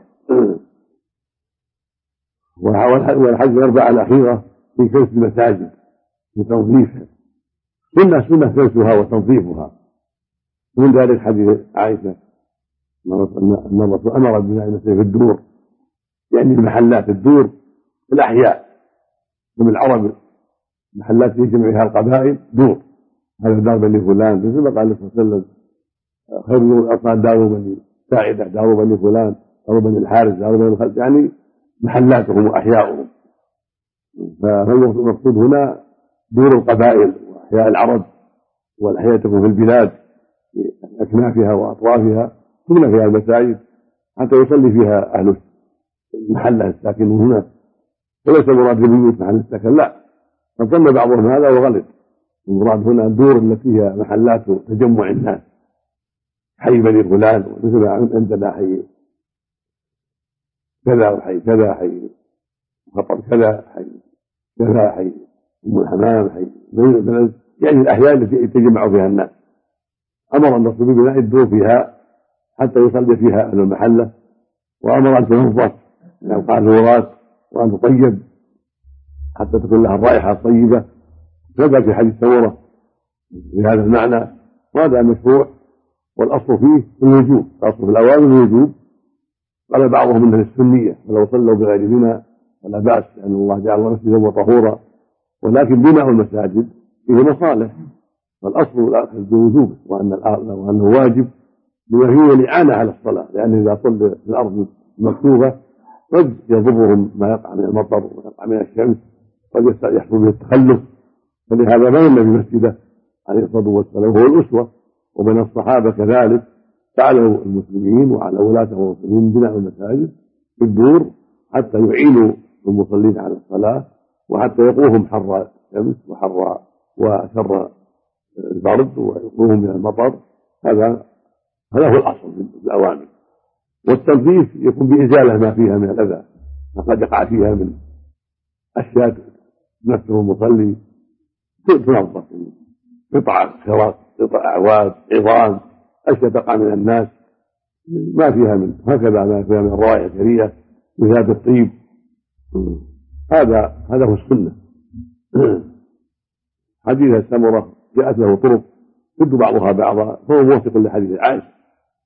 والحج الأربعة الأخيرة في كنس المساجد بتنظيفها، سنة سنة كنسها وتنظيفها. ومن ذلك حديث عائشة أن الرسول أمر ببناء المساجد في الدور، يعني المحلات الدور في الأحياء من العرب، محلات يجمعها القبائل دور، هذا دار بني فلان، مثل ما قال صلى الله عليه وسلم خير الأطفال دار بني ساعدة، دار بني فلان، دار بني الحارث، دار بني الخلف، يعني محلاتهم وأحياؤهم. فالمقصود هنا دور القبائل وأحياء العرب والأحياء تكون في البلاد في أكنافها وأطرافها، تبنى فيها المساجد حتى يصلي فيها أهل المحلة الساكنون هنا، وليس مراد البيوت محل السكن، لا، فظن بعضهم هذا وغلط. المراد هنا الدور التي هي محلات تجمع الناس، حي بني فلان، مثل عندنا حي كذا وحي كذا، حي خطر كذا، حي كذا، حي أم الحمام، حي بلد، يعني الأحياء التي يتجمع فيها الناس. أمر الرسول ببناء الدور فيها حتى يصلي فيها أهل المحلة، وأمر أن تنظف من أوقات الوراث وأن تطيب حتى تكون لها الرائحة الطيبة، كذا في حديث ثورة في هذا المعنى، وهذا مشروع. والأصل فيه الوجوب، الأصل في الأوامر الوجوب. قال بعضهم إنها السنية، ولو صلوا بغير بناء فلا بأس، لأن الله جعل مسجدا وطهورا، ولكن بناء المساجد فيه مصالح، فالأصل الآخر بوجوبه وأنه واجب بما فيه الإعانة على الصلاة، لأن إذا صلى في الأرض المكتوبة قد يضرهم ما يقع من المطر ويقع من الشمس، قد يحصل به التخلف. فلهذا بنى النبي مسجده عليه الصلاة والسلام وهو الأسوة، وبين الصحابة كذلك فعلوا المسلمين وعلى ولاة المسلمين بناء المساجد في الدور حتى يعينوا المصلين على الصلاة، وحتى يقوهم حر الشمس وحر وشر البرد ويقوهم من المطر. هذا هذا هو الأصل في الأوامر. والتنظيف يكون بإزالة ما فيها من الأذى، ما قد يقع فيها من أشياء تنفر المصلي تنظف، قطع خراط، قطع أعواد، عظام، أشياء تقع من الناس ما فيها من هكذا ما فيها من الروائح الكريهة وزاد الطيب. هذا هذا هو السنة. حديث السمرة جاءت له طرق يد بعضها بعضا، فهو موثق لحديث عائشة.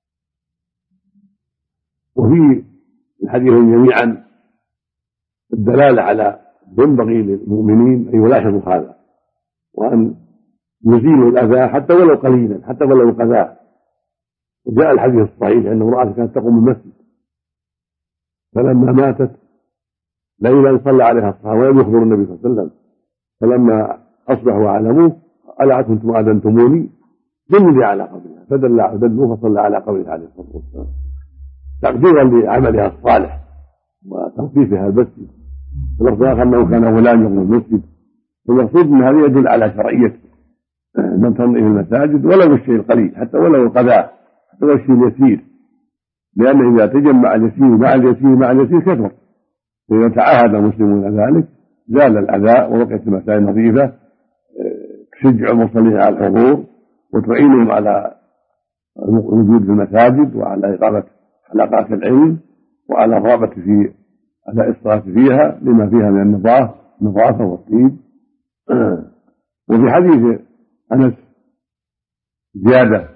وفي الحديثين جميعا الدلالة على ينبغي للمؤمنين أن يلاحظوا هذا، وأن يزيلوا الأذى حتى ولو قليلا، حتى ولو قذاه. وجاء الحديث الصحيح أن امرأة كانت تقوم المسجد، فلما ماتت ليلا صلى عليها الصحابة ولم يخبر النبي صلى الله عليه وسلم، فلما أصبحوا وعلموه قال أنتم أذنتموني دلوا على قبرها، فدل دلوه فصلى على قبرها عليه الصلاة والسلام تقديرا لعملها الصالح وتنظيفها المسجد. اللفظ الآخر أنه كان غلام يقوم المسجد، والمقصود من هذا يدل على شرعية من تنظيف المساجد ولو الشيء القليل، حتى ولو القذاء، حتى ولو الشيء اليسير، لأن إذا تجمع اليسير مع اليسير مع اليسير كثر. فإذا تعاهد المسلمون ذلك زال الأذى وبقيت المساجد نظيفة، تشجع المصلين على الحضور وتعينهم على الوجود في المساجد وعلى إقامة حلقات العلم وعلى الرغبة في أداء الصلاة فيها لما فيها من النظافة النظافة والطيب. وفي حديث أنس زيادة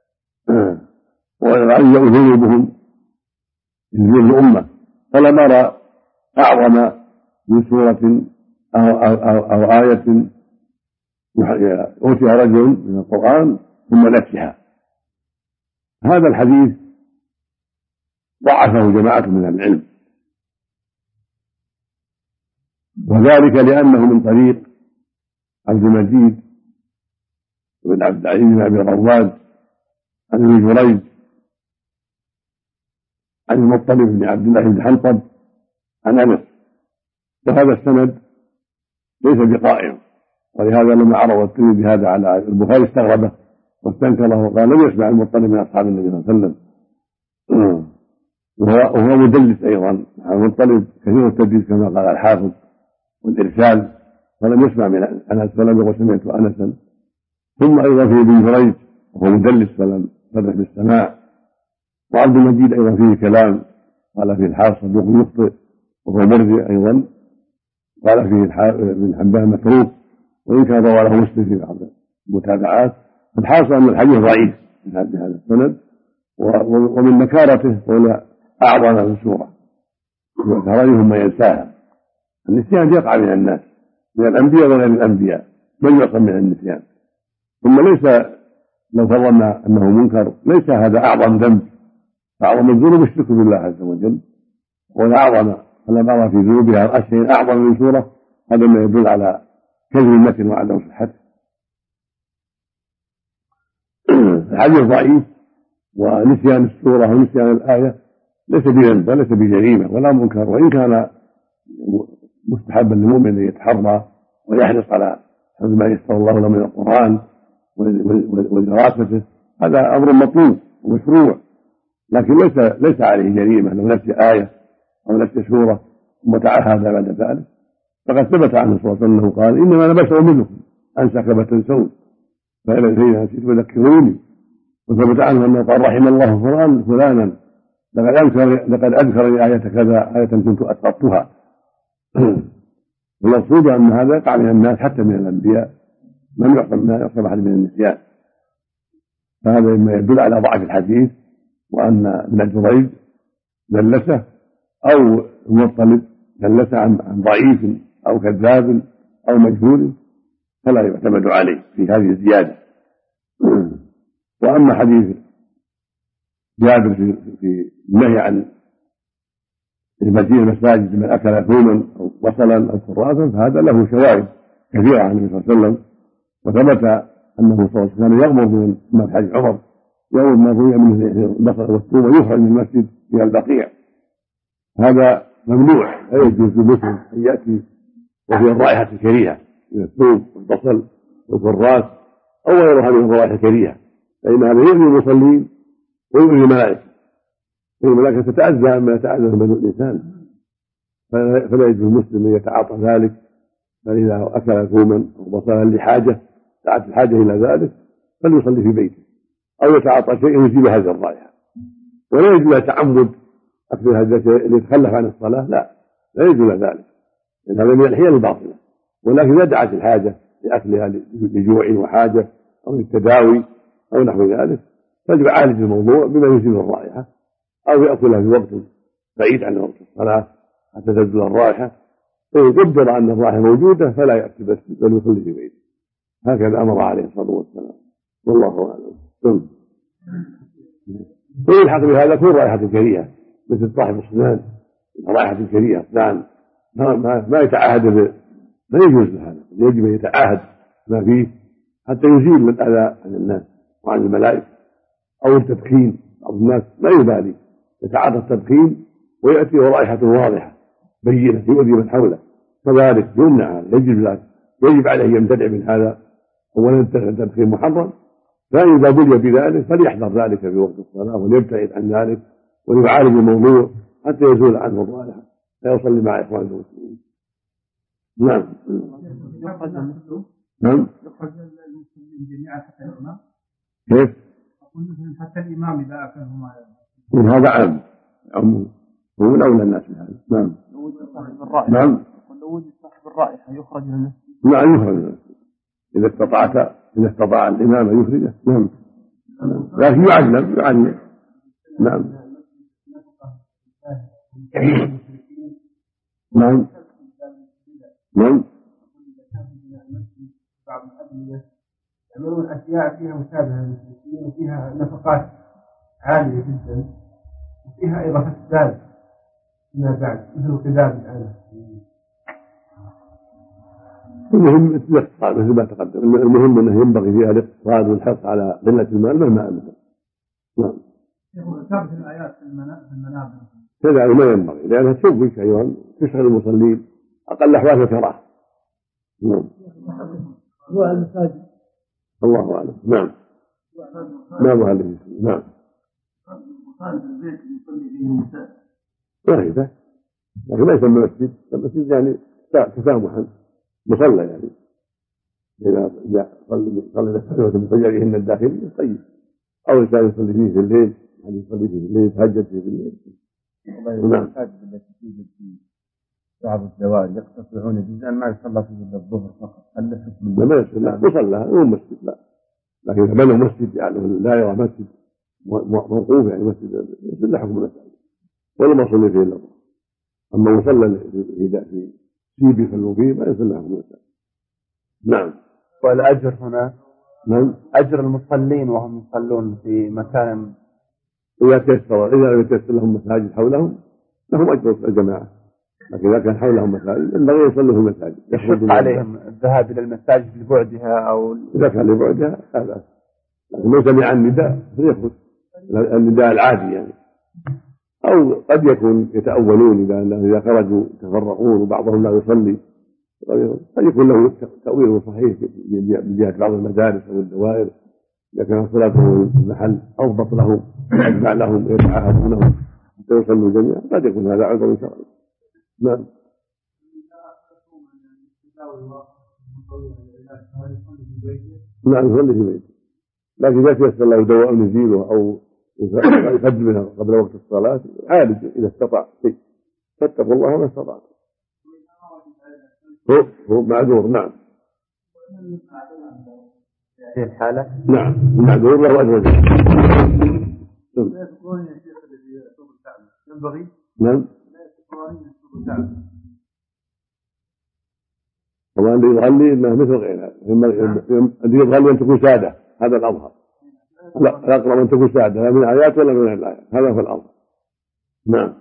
ويعزأ ذنوبهم من الأمة، فلم أرى أعظم من سورة أو, أو, أو, أو آية أوتيها رجل من القرآن ثم نسيها. هذا الحديث ضعفه جماعة من العلم، وذلك لأنه من طريق عبد المجيد بن عبد العزيز بن أبي رواد عن ابن جريج عن المطلب بن عبد الله بن حنطب عن أنس، وهذا السند ليس بقائم، ولهذا لما عرض الترمذي هذا على البخاري استغربه واستنكره وقال لم يسمع المطلب من أصحاب النبي صلى الله عليه وسلم، وهو مدلس أيضا. المطلب كثير التدليس كما قال الحافظ والإرسال، فلم يسمع من أنس ولم يقل سمعت أنسا. ثم أيضا في ابن جريج وهو مدلس فلم يصرح بالسماع. وعبد المجيد أيضا فيه كلام، قال فيه الحافظ صدوق يخطئ وهو مرجع أيضا، قال فيه ابن حبان متروك وإن كان رواه له مسلم في بعض المتابعات. فالحاصل أن الحديث ضعيف من هذا السند، ومن نكارته قول أعظم من سورة وترانيهم ما ينساها. النسيان يقع من الناس من الأنبياء وغير الأنبياء، من يعصم من النسيان. ثم ليس لو فرضنا أنه منكر ليس هذا أعظم ذنب، أعظم الذنوب الشرك بالله عز وجل، ولا أعظم فلم أرى في ذنوبها الشيء أعظم من سورة، هذا ما يدل على كذب المتن وعدم صحته. الحديث ضعيف، ونسيان السورة ونسيان الآية ليس بذنب وليس بجريمة ولا منكر، وإن كان مستحبا للمؤمن أن يتحرى ويحرص على حفظ ما يسر الله له من القرآن ودراسته، هذا أمر مطلوب ومشروع، لكن ليس ليس عليه جريمة لو نسي آية أو نسي سورة ثم تعهد بعد ذلك. فقد ثبت عنه صلى الله عليه وسلم أنه قال إنما أنا بشر منكم أنسى كما تنسون فإذا نسيت فذكروني. وثبت عنه أنه قال رحم الله فلان فلانا لقد أذكر لقد أذكرني آية كذا آية كنت أسقطتها. والمقصود أن هذا يقع من الناس حتى من الأنبياء لم يحصل ما يحصل أحد من النسيان. فهذا مما يدل على ضعف الحديث وأن ابن جريج دلسه أو المطلب دلسه عن ضعيف أو كذاب أو مجهول فلا يعتمد عليه في هذه الزيادة. وأما حديث جابر في النهي عن المسجد المساجد من أكل ثوما أو بصلا أو كراسا فهذا له شواهد كثيرة عن النبي صلى الله عليه وسلم. وثبت أنه صلى الله عليه وسلم يغمر من ما في حديث عمر يغمر ما روي منه البصل والثوم ويخرج من المسجد في البقيع. هذا ممنوع لا يجوز للمسلم أن يأتي وفي الرائحة الكريهة من الثوم والبصل والكراس أو غيرها من الروائح الكريهة فإن هذا يؤذي المصلين ويؤذي الملائكة. الملائكة تتأذى مما يتأذى من الإنسان فلا يجوز المسلم أن يتعاطى ذلك. فإذا أكل ثوما أو بصلا لحاجة ساعة الحاجة إلى ذلك فليصلي في بيته أو يتعاطى شيء يجيب هذه الرائحة. ولا يجوز تعمد أكل هذا اللي يتخلف عن الصلاة لا لا يجوز ذلك لأن هذا من الحيل الباطلة. ولكن إذا دعت الحاجة لأكلها لجوع وحاجة أو للتداوي أو نحو ذلك فليعالج الموضوع بما يزيل الرائحة أو يأكلها في وقت بعيد عن وقت الصلاة حتى تزول الرائحة. فإن قدر أن الرائحة موجودة فلا يأتي بس بل يصلي في بيته. هكذا أمر عليه الصلاة والسلام والله أعلم. ويلحق بهذا كل رائحة كريهة مثل صاحب السنان رائحة كريهة أسنان ما, ما, ما يتعاهد ما يجوز هذا. يجب أن يتعاهد ما فيه حتى يزيل من الأذى عن الناس وعن الملائكة. أو التدخين بعض الناس لا يبالي يتعاطى التدخين ويأتي ورائحة واضحة بينة يؤذي من حوله كذلك يمنع. يجب يجب عليه أن يمتنع من هذا. أولا التدخين محرم ثانيا إذا بلي بذلك فليحذر ذلك في وقت الصلاة وليبتعد عن ذلك ويعالج الموضوع حتى يزول عنه الرائحة فيصلي مع إخوانه المسلمين. نعم. نعم. يخرج المسلمين جميعا حتى الإمام. كيف؟ أقول مثلا حتى الإمام إذا أكلهم على هذا عام عموم هو من أولى الناس بهذا. نعم. لو وجد صاحب الرائحة. نعم. لو وجد صاحب الرائحة يخرج من المسجد. نعم يخرج من المسجد إذا استطعت إذا استطاع الإمام أن يخرجه. نعم. لكن يعلم يعلم. نعم. نعم. نعم. بعض الأدوية يعملون أشياء فيها مشابهة للمشركين وفيها نفقات عالية جدا وفيها أيضا فساد فيما بعد مثل الخدام الآن. المهم الاقتصاد مثل ما تقدم. المهم أنه ينبغي فيها الاقتصاد والحرص على قلة المال مهما أمكن. نعم. ثابت الآيات في المنابر كذا ما ينبغي لأنها تشوش أيضا تشغل المصلين أقل أحوال كراهة. نعم. هو المساجد. الله أعلم. نعم. ما مهل نعم. ما هي ذا لكن ما يسمى مسجد. المسجد يعني تسامحا مصلى يعني إذا جاء صلي صلي نفسه من فجرهن الداخلي طيب أو الإنسان يصلي فيه في الليل يعني يصلي فيه في الليل يتهجد فيه في الليل. نعم. المساجد التي توجد في بعض الدوائر يقتطعون جزءا ما يصلى فيه إلا الظهر فقط. هل له حكم؟ لا ما يصلى مصلى مو مسجد لا. لكن إذا بنوا مسجد يعني لا يرى مسجد موقوف يعني مسجد لا حكم المساجد ولا ما صلي فيه إلا الظهر. أما مصلى في سيب يصلوا فيه ما يصلى حكم المساجد. نعم. والأجر هنا نعم أجر المصلين وهم يصلون في مكان إذا تيسر إذا لم يتيسر لهم مساجد حولهم لهم أجر الجماعة. لكن إذا كان حولهم مساجد ينبغي يصلوا في المساجد. يشق عليهم الذهاب إلى المساجد لبعدها أو إذا كان لبعدها هذا. لكن لو سمع النداء فليخرج النداء العادي يعني. أو قد يكون يتأولون إذا إذا خرجوا يتفرقون وبعضهم لا يصلي قد يكون له تأويل صحيح من جهة بعض المدارس أو الدوائر إذا كان صلاته في المحل أضبط لهم أجمع لهم ويتعاهدونهم حتى يصلوا جميعا قد يكون هذا عذر إن شاء الله. نعم. نعم يصلي في بيته، لكن إذا تيسر له دواء نزيله أو يقدم منها قبل وقت الصلاة عالج إذا استطاع شيء، فاتقوا الله ما استطعتم. هو هو معذور. نعم في الحالة نعم المعذور له أجر. ينبغي نعم طبعا اللي يغلي انه مثل غيرها، الذي يغلي ان تكون ساده، هذا الاظهر. لا الاقرب ان تكون ساده، لا من الايات ولا من الايات، هذا هو الاظهر. نعم.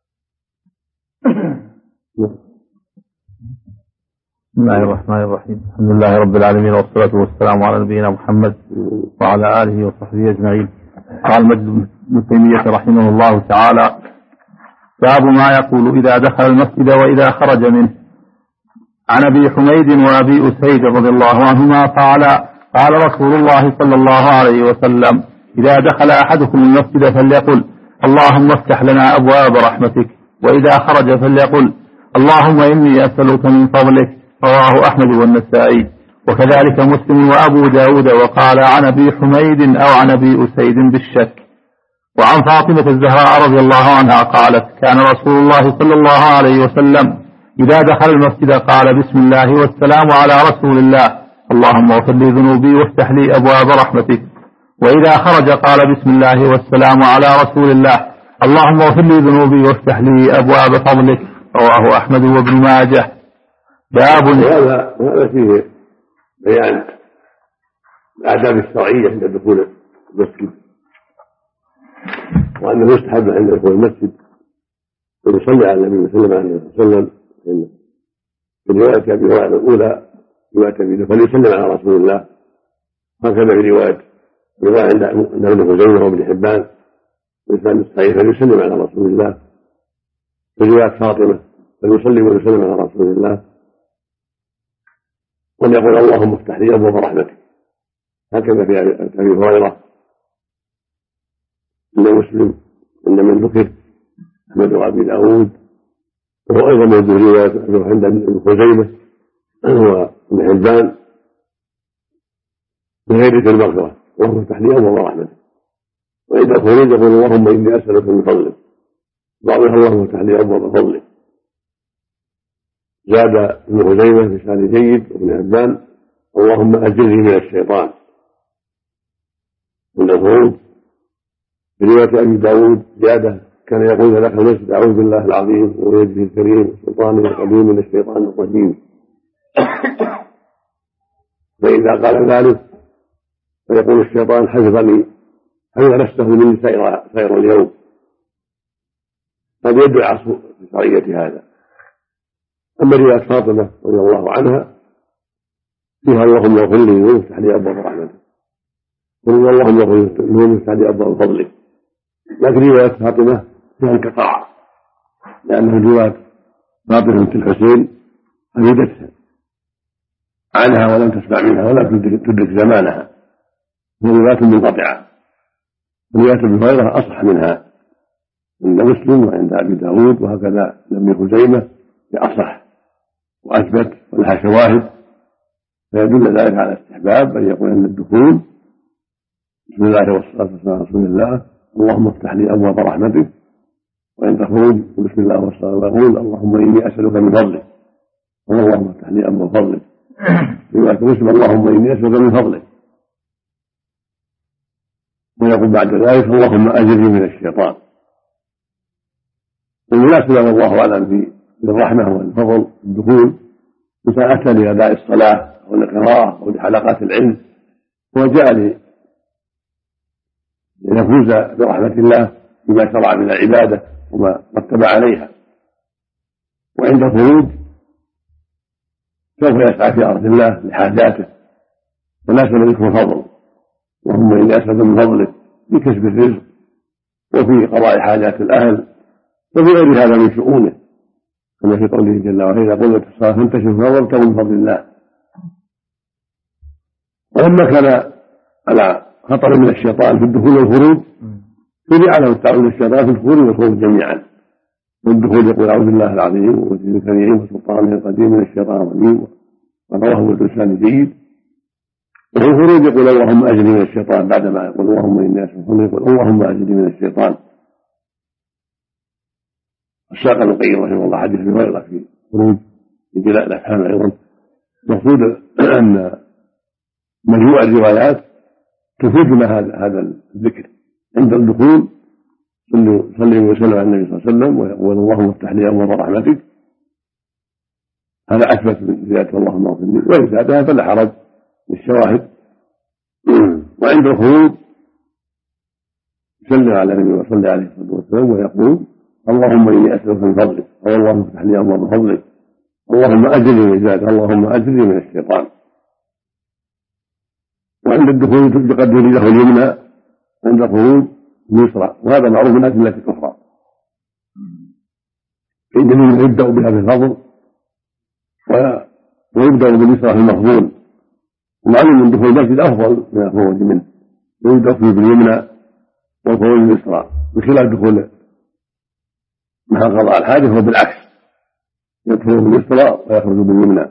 بسم الله الرحمن الرحيم، الحمد لله رب العالمين والصلاة والسلام على نبينا محمد وعلى آله وصحبه أجمعين. قال مجد ابن تيمية رحمه الله تعالى: باب ما يقول إذا دخل المسجد وإذا خرج منه. عن أبي حميد وأبي أسيد رضي الله عنهما قال: قال رسول الله صلى الله عليه وسلم: إذا دخل أحدكم المسجد فليقل: اللهم افتح لنا أبواب رحمتك، وإذا خرج فليقل: اللهم إني أسألك من فضلك. رواه أحمد والنسائي، وكذلك مسلم وأبو داود. وقال عن أبي حميد أو عن أبي أسيد بالشك. وعن فاطمة الزهراء رضي الله عنها قالت: كان رسول الله صلى الله عليه وسلم إذا دخل المسجد قال: بسم الله والسلام على رسول الله، اللهم اغفر لي ذنوبي وافتح لي أبواب رحمتك. وإذا خرج قال: بسم الله والسلام على رسول الله، اللهم اغفر لي ذنوبي وافتح لي أبواب فضلك. رواه أحمد وابن ماجه. باب هذا هذا فيه بيان الآداب الشرعية عند دخول المسجد، وأنه يستحب عند دخول المسجد أن يصلي على النبي صلى الله عليه وسلم. في رواية أبي هريرة الأولى رواية أبي فليسلم على رسول الله، هكذا في رواية رواية عند ابن خزيمة وابن حبان الإسلام الصحيح فليسلم على رسول الله. في رواية فاطمة فليصلي ويسلم على رسول الله، وليقول: اللهم افتح لي أبواب رحمتك. هكذا في أبي هريرة عند مسلم عند من ذكر أحمد وأبي داود، وهو أيضا موجود رواية عند ابن خزيمة وابن حبان بغير ذكر المغفرة: اللهم افتح لي أبواب رحمتك. وإذا خرج يقول: اللهم إني أسألك من فضلك. بعضها: اللهم افتح لي أبواب فضلك. زاد ابن خزيمة في شأن جيد وابن حبان: اللهم أجرني من الشيطان. عند الخروج في رواية أبي داود زيادة: كان يقول لك المسجد: أعوذ بالله العظيم وبيده الكريم وسلطانه القديم من الشيطان الرجيم. فإذا قال ذلك فيقول الشيطان: حفظني حفظ نفسه مني سير, سير اليوم. هذا يدل على شرعية هذا. أما رواية فاطمة رضي الله عنها فيها: اللهم اغفر لي وافتح لي أبواب رحمتك، اللهم اغفر لي وافتح لي أبواب فضلك. لكن رواية فاطمة فيها انقطاع، لأنها رواية فاطمة بنت الحسين أجدتها عنها ولم تسمع منها ولا تدرك زمانها، هي رواية منقطعة. رواية ابن هريرة أصح منها عند مسلم وعند أبي داود، وهكذا ابن خزيمة بأصح وأثبت ولها شواهد، فيدل ذلك على استحباب أن يقول عند الدخول: بسم الله والصلاة والسلام على رسول الله، اللهم افتح لي أبواب رحمتك. وعند الخروج بسم الله والصلاة ويقول: اللهم إني أسألك من فضلك، اللهم افتح لي أبواب فضلك. رواية مسلم: اللهم إني أسألك من فضلك. ويقول بعد ذلك: اللهم أجرني من الشيطان. والمناسبة والله أعلم بالرحمة والفضل الدخول إنسان أتى لأداء الصلاة أو القراءة أو لحلقات العلم، وجاء ليفوز برحمة الله بما شرع من العبادة وما رتب عليها. وعند الخروج سوف يسعى في أرض الله لحاجاته، وناسب ذكر فضل: اللهم إني أسألك من فضلك في كسب الرزق وفي قضاء حاجات الأهل وفي غير هذا من شؤونه، كما في قوله جل وعلا: إذا قضيت الصلاة فانتشروا وابتغوا من فضل الله. ولما كان على خطر من الشيطان في الدخول والخروج شرع له التعوذ من الشيطان في الدخول والخروج جميعا. والدخول يقول: أعوذ بالله العظيم ووجهه الكريم وسلطانه القديم من الشيطان الرجيم ورواه باللسان جيد. وفي الخروج يقول اللهم أجرني من الشيطان، بعدما يقول اللهم إني أسألك يقول اللهم أجرني من الشيطان. الساق ابن القيم رحمه الله حديث ابي هريره في خروج في جلاء الافهام ايضا. المقصود ان مجموع الروايات تفيدنا هذا هذا الذكر عند الدخول. صلي وسلم على النبي صلى الله عليه وسلم ويقول اللهم افتح لي ابواب رحمتك، هذا اثبت من زياده اللهم اغفر لي، وان زادها فلا حرج للشواهد. وعند الخروج يسلم على النبي وصلى عليه الصلاه والسلام ويقول اللهم اني اسالك من فضلك، او اللهم افتح لي ابواب فضلك، اللهم اجرني من ذلك، اللهم اجرني من الشيطان. وعند الدخول يقدر له اليمنى، عند الخروج اليسرى، وهذا معروف من الادله الاخرى. اليمين يبدا بها بالفضل ويبدا باليسرى في المفضول، ومعلوم من دخول المسجد افضل من الخروج منه، ويبدا فيه باليمنى والخروج باليسرى، بخلاف دخول مع قضاء الحاجة هو بالعكس، يدخل باليسرى ويخرج باليمنى.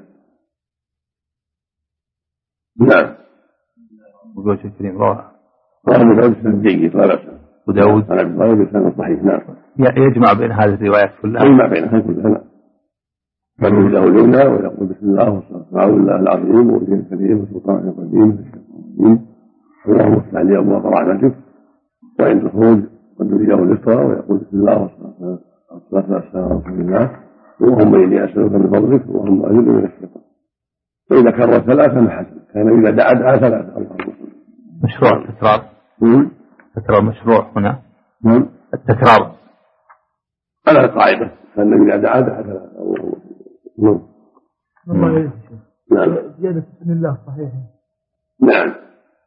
نعم. وقال شيخ الكريم رواه ابو داود بسند جيد لا بأس. ابو داود عن ابي داود بسند صحيح. نعم. يجمع بين هذه الروايات كلها. يجمع بينها كلها. نعم. فمن له اليمنى ويقول بسم الله والصلاة الله العظيم والدين الكريم والسلطان القديم اللهم افتح لي ابواب رحمتك. وعند الخروج قد له اليسرى ويقول بسم الله والصلاة والصلاة والسلام على رسول الله، اللهم إني أسألك من فضلك، اللهم أجرني من الشيطان. فإذا كرر ثلاثة فحسن، كان إذا دعا دعا ثلاثة. اللهم مشروع التكرار. التكرار مشروع هنا. نعم. التكرار على القاعدة، كان إذا دعا دعا ثلاثة. اللهم نعم. نعم. زيادة بسم الله صحيح. نعم.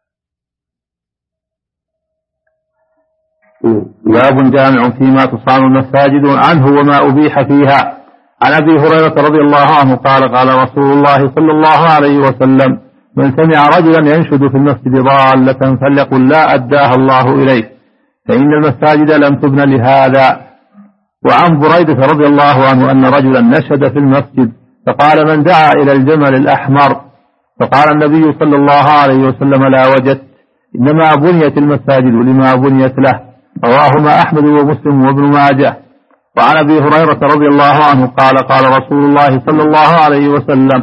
باب جامع فيما تصان المساجد عنه وما أبيح فيها. عن أبي هريرة رضي الله عنه قال قال رسول الله صلى الله عليه وسلم من سمع رجلا ينشد في المسجد ضالة فليقل لا أداها الله إليه، فإن المساجد لم تبن لهذا. وعن بريدة رضي الله عنه أن رجلا نشد في المسجد فقال من دعا إلى الجمل الأحمر، فقال النبي صلى الله عليه وسلم لا وجدت، إنما بنيت المساجد لما بنيت له. رواهما أحمد ومسلم وابن ماجه. وعن أبي هريرة رضي الله عنه قال قال رسول الله صلى الله عليه وسلم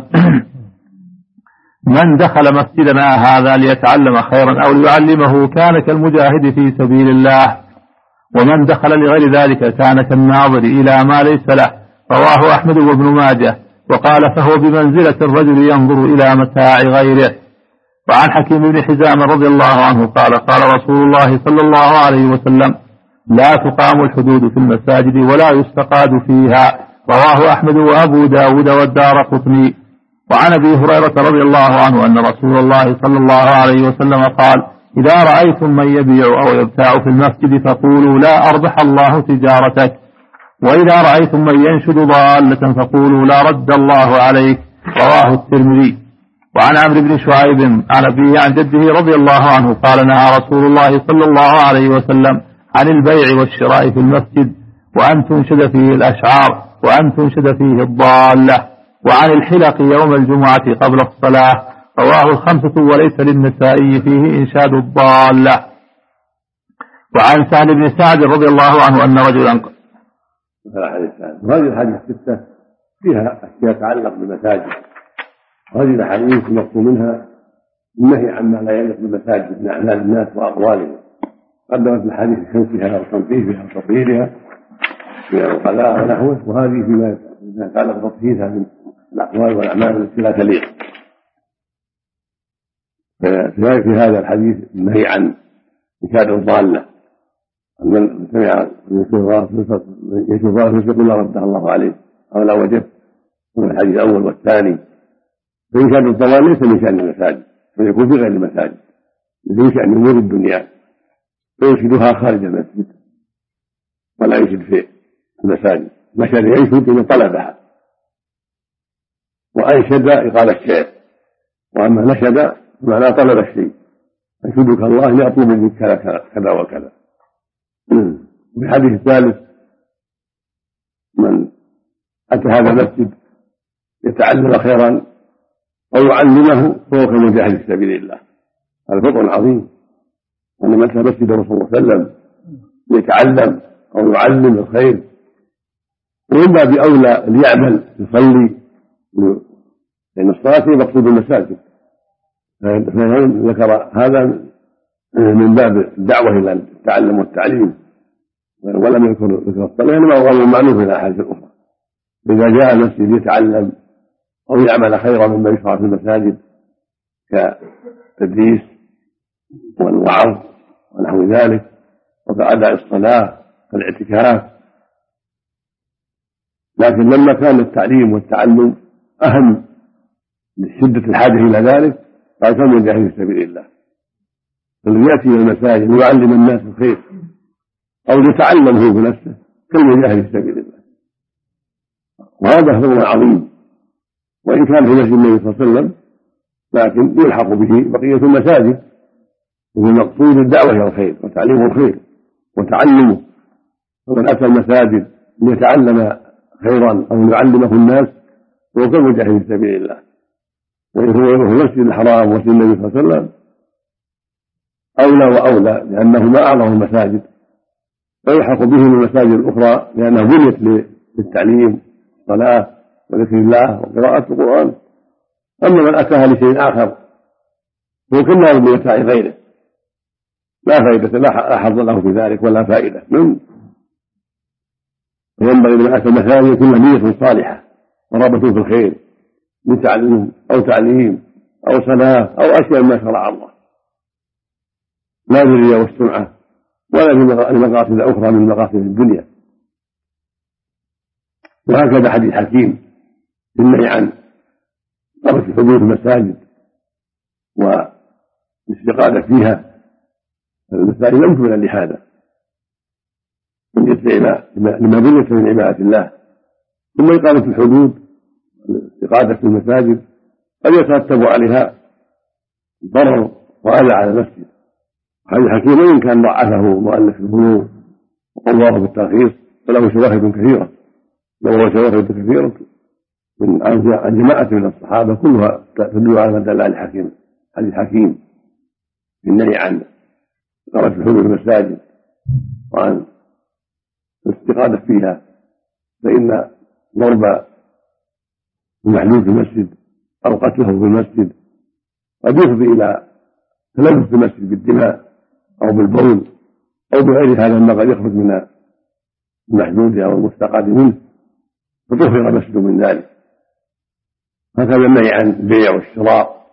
من دخل مسجدنا هذا ليتعلم خيرا أو ليعلمه كان كالمجاهد في سبيل الله، ومن دخل لغير ذلك كان كالناظر إلى ما ليس له. رواه أحمد وابن ماجه. وقال فهو بمنزلة الرجل ينظر إلى متاع غيره. وعن حكيم بن حزام رضي الله عنه قال قال رسول الله صلى الله عليه وسلم لا تقام الحدود في المساجد ولا يستقاد فيها. رواه أحمد وأبو داود والدارقطني. وعن أبي هريرة رضي الله عنه أن رسول الله صلى الله عليه وسلم قال إذا رأيتم من يبيع أو يبتاع في المسجد فقولوا لا أربح الله تجارتك، وإذا رأيتم من ينشد ضالة فقولوا لا رد الله عليك. رواه الترمذي. وعن عمرو بن شعيب عن أبيه عن جده رضي الله عنه قال نهى رسول الله صلى الله عليه وسلم عن البيع والشراء في المسجد وأن تنشد فيه الأشعار وأن تنشد فيه الضالة، وعن الحلق يوم الجمعة قبل الصلاة. رواه الخمسة وليس للنسائي فيه إنشاد الضالة. وعن سهل بن سعد رضي الله عنه أن رجلا وهذه الحديث الستة فيها أشياء تتعلق بالمساجد، وهذه الأحاديث المقصود منها النهي عما لا يليق بالمساجد من أعمال الناس وأقوالهم. قدمت الحديث بشمسها وتنظيفها وتطهيرها من القلاء ونحوه، وهذه فيما يتعلق بتطهيرها من الأقوال والأعمال التي لا تليق. في هذا الحديث النهي عن إنشاد الضالة، من سمع يشوف الله يقول لا ردها الله عليه أو لا وجدت، من الحديث الأول والثاني. فإنشاد الضلال ليس من شأن المساجد، بل يكون في غير المساجد، من شأن أمور الدنيا، فينشدها خارج المسجد ولا ينشد في المساجد. نشد ينشد من طلبها، وأنشد يقال الشيء، وأما نشد معنى طلب الشيء، أنشدك الله إني أطلب منك كذا وكذا. في الحديث الثالث من أتى هذا المسجد يتعلم خيرا أو يعلمه فهو كمجاهد في سبيل الله. هذا فضل عظيم، أن من أتى مسجد الرسول صلى الله عليه وسلم يتعلم أو يعلم الخير، ومن باب أولى ليعمل يصلي، لأن الصلاة هي مقصود المساجد. فهنا ذكر هذا من باب الدعوة إلى التعلم والتعليم، ولم يذكر ذكر الصلاة لأنه هو معلوم في الأحاديث الأخرى. إذا جاء المسجد يتعلم أو يعمل خيرا مما يشرع في المساجد كالتدريس والوعظ ونحو ذلك، وكأداء الصلاة كالاعتكاف. لكن لما كان التعليم والتعلم أهم لشدة الحاجة إلى ذلك قال كم يجاهد في سبيل الله. الذي يأتي إلى المساجد ويعلم الناس الخير أو يتعلم هو بنفسه كم يجاهد في سبيل الله، وهذا فضل عظيم. وإن كان في مسجد النبي صلى الله عليه وسلم لكن يلحق به بقية المساجد، والمقصود الدعوة إلى الخير وتعليم الخير وتعلمه. فمن أتى المساجد ليتعلم خيرا أو يعلمه الناس هو كمجاهد في سبيل الله. وإن هو يروح المسجد الحرام ومسجد النبي صلى الله عليه وسلم أولى وأولى، لأنهما أعظم المساجد، ويلحق به من المساجد الأخرى لأنها بنيت للتعليم والصلاة وذكر الله وقراءة القرآن. أما من أتاها لشيء آخر هو كالنار من متاع غيره، لا فائدة لا حظ له في ذلك ولا فائدة منه. وينبغي لمن أتى المساجد يكون له نية صالحة ورغبة في الخير من تعليم أو تعليم أو صلاة أو أشياء ما شرع الله، لا للرياء والسمعة ولا لمقاصد أخرى من مقاصد الدنيا. وهكذا حديث حكيم بالنهي عن ترك حضور المساجد والاستقامة فيها. المساجد لم تبنى لهذا، لما بنيت من عبادة الله. ثم إقامة الحدود الاستقامة في المساجد قد يترتب عليها ضرر وأذى على المسجد. هذا حكيم وإن كان ضعفه مؤلف البلوغ وقواه بالترخيص فله شواهد كثيرة، له شواهد كثيرة من عن جماعة من الصحابة كلها تدل على ما دل عليه حكيم. حديث حكيم بالنهي عن إقامة الحدود في المساجد وعن الاستقامة فيها، فإن ضرب المحلول في المسجد أو قتله في المسجد قد يفضي إلى تلوث المسجد بالدماء أو بالبول أو بغير هذا ما قد يخرج من المحدود أو المستقاد منه، فطهر المسجد من ذلك. هكذا النهي عن البيع والشراء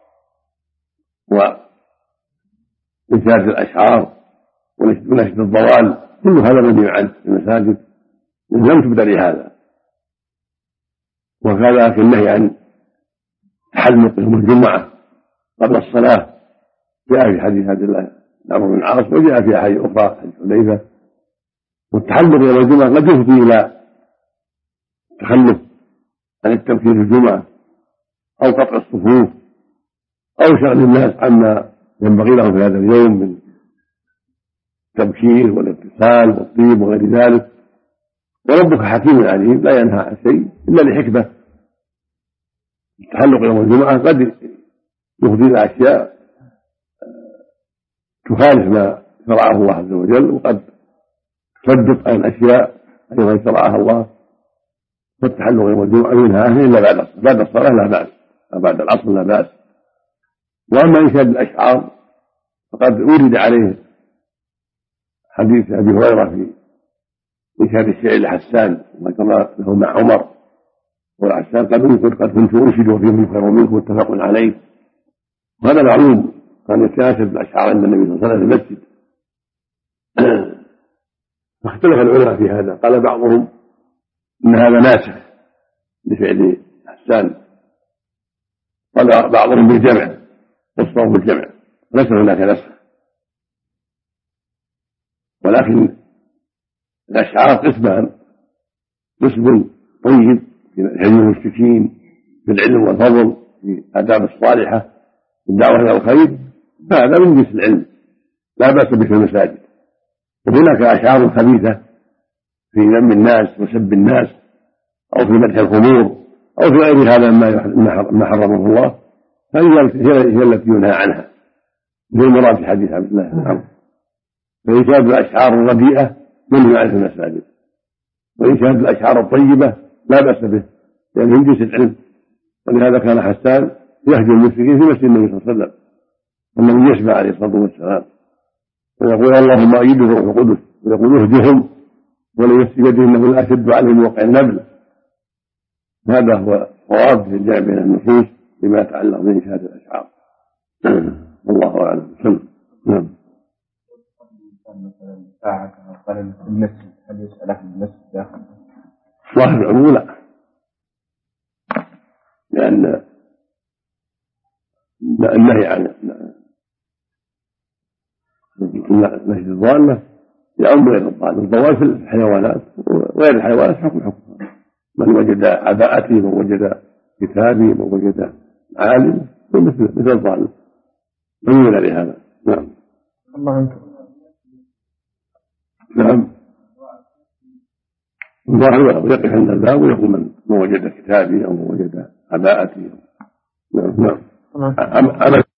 وإنشاد الأشعار ونشد الضوال، كل هذا منهي عنه في المساجد لم تبدأ لهذا. وكذلك النهي عن تحلق يوم الجمعة قبل الصلاة جاء في حديث عبد الله بن عمرو بن العاص وجاء في أحاديث أخرى حديث حذيفة. والتحلق يوم الجمعة قد يفضي إلى التخلف عن التبكير في الجمعة أو قطع الصفوف أو شغل الناس عما ينبغي لهم في هذا اليوم من التبكير والاتصال والطيب وغير ذلك. وربك حكيم عليم لا ينهى عن شيء إلا لحكمة. التحلق يوم الجمعة قد يفضي إلى أشياء تخالف ما شرعه الله عز وجل، وقد تصدق عن أشياء أيضا شرعها الله. فالتحلق يوم الجمعة منها إلا بعد بعد الصلاة لا بأس، بعد العصر لا بأس. وأما إنشاد الأشعار فقد ورد عليه حديث أبي هريرة في إنشاد الشعر لحسان ذكر له مع عمر، والحسان قد قد كنت أنشد وفيه خير منه متفق عليه. وهذا معلوم كان يتناسب الأشعار عند النبي صلى الله عليه وسلم في المسجد. فاختلف العلماء في هذا، قال بعضهم إن هذا ناسخ لفعل حسان، قال بعضهم بالجمع والصواب بالجمع، ليس هناك نسخ. ولكن الأشعار قسمان: قسم طيب في هدي المشركين في العلم والفضل في الآداب الصالحة في الدعوة إلى الخير، فهذا من جنس العلم لا بأس به في المساجد. وهناك أشعار خبيثة في ذم الناس وسب الناس أو في مدح الخمور أو في غير هذا ما حرمه الله، هذه هي التي ينهى عنها هي المراد في حديث عبد الله بن عمرو. فإنشاد الأشعار الرديئة منهي عنه في المساجد، وإنشاد الأشعار الطيبة لا بأس به لأن من جنس العلم. ولهذا كان حسان يهجو المشركين في مسجد النبي صلى الله عليه وسلم والنبي يسمع عليه الصلاة والسلام ويقول اللهم أيده روح القدس، ويقول اهدهم وليس بيده إنه لا أشد عليهم وقع النبل. هذا هو صواب في الجمع بين النصوص لما يتعلق بإنشاد الأشعار. والله أعلم. نعم. مثلا ساعة كما قال في المسجد، هل يسأل أهل المسجد داخل؟ ظاهر العموم لا، لأن النهي عن نهي الضالة يعم غير الضالة. الضوال في الحيوانات وغير الحيوانات حكم حكم من وجد عباءتي، من وجد كتابي، من وجد عالم مثل مثل الضالة من يولى لهذا. نعم. الله عنك. نعم. الظاهر يقف عند الباب ويقول من وجد كتابي أو من وجد عباءتي. نعم. نعم.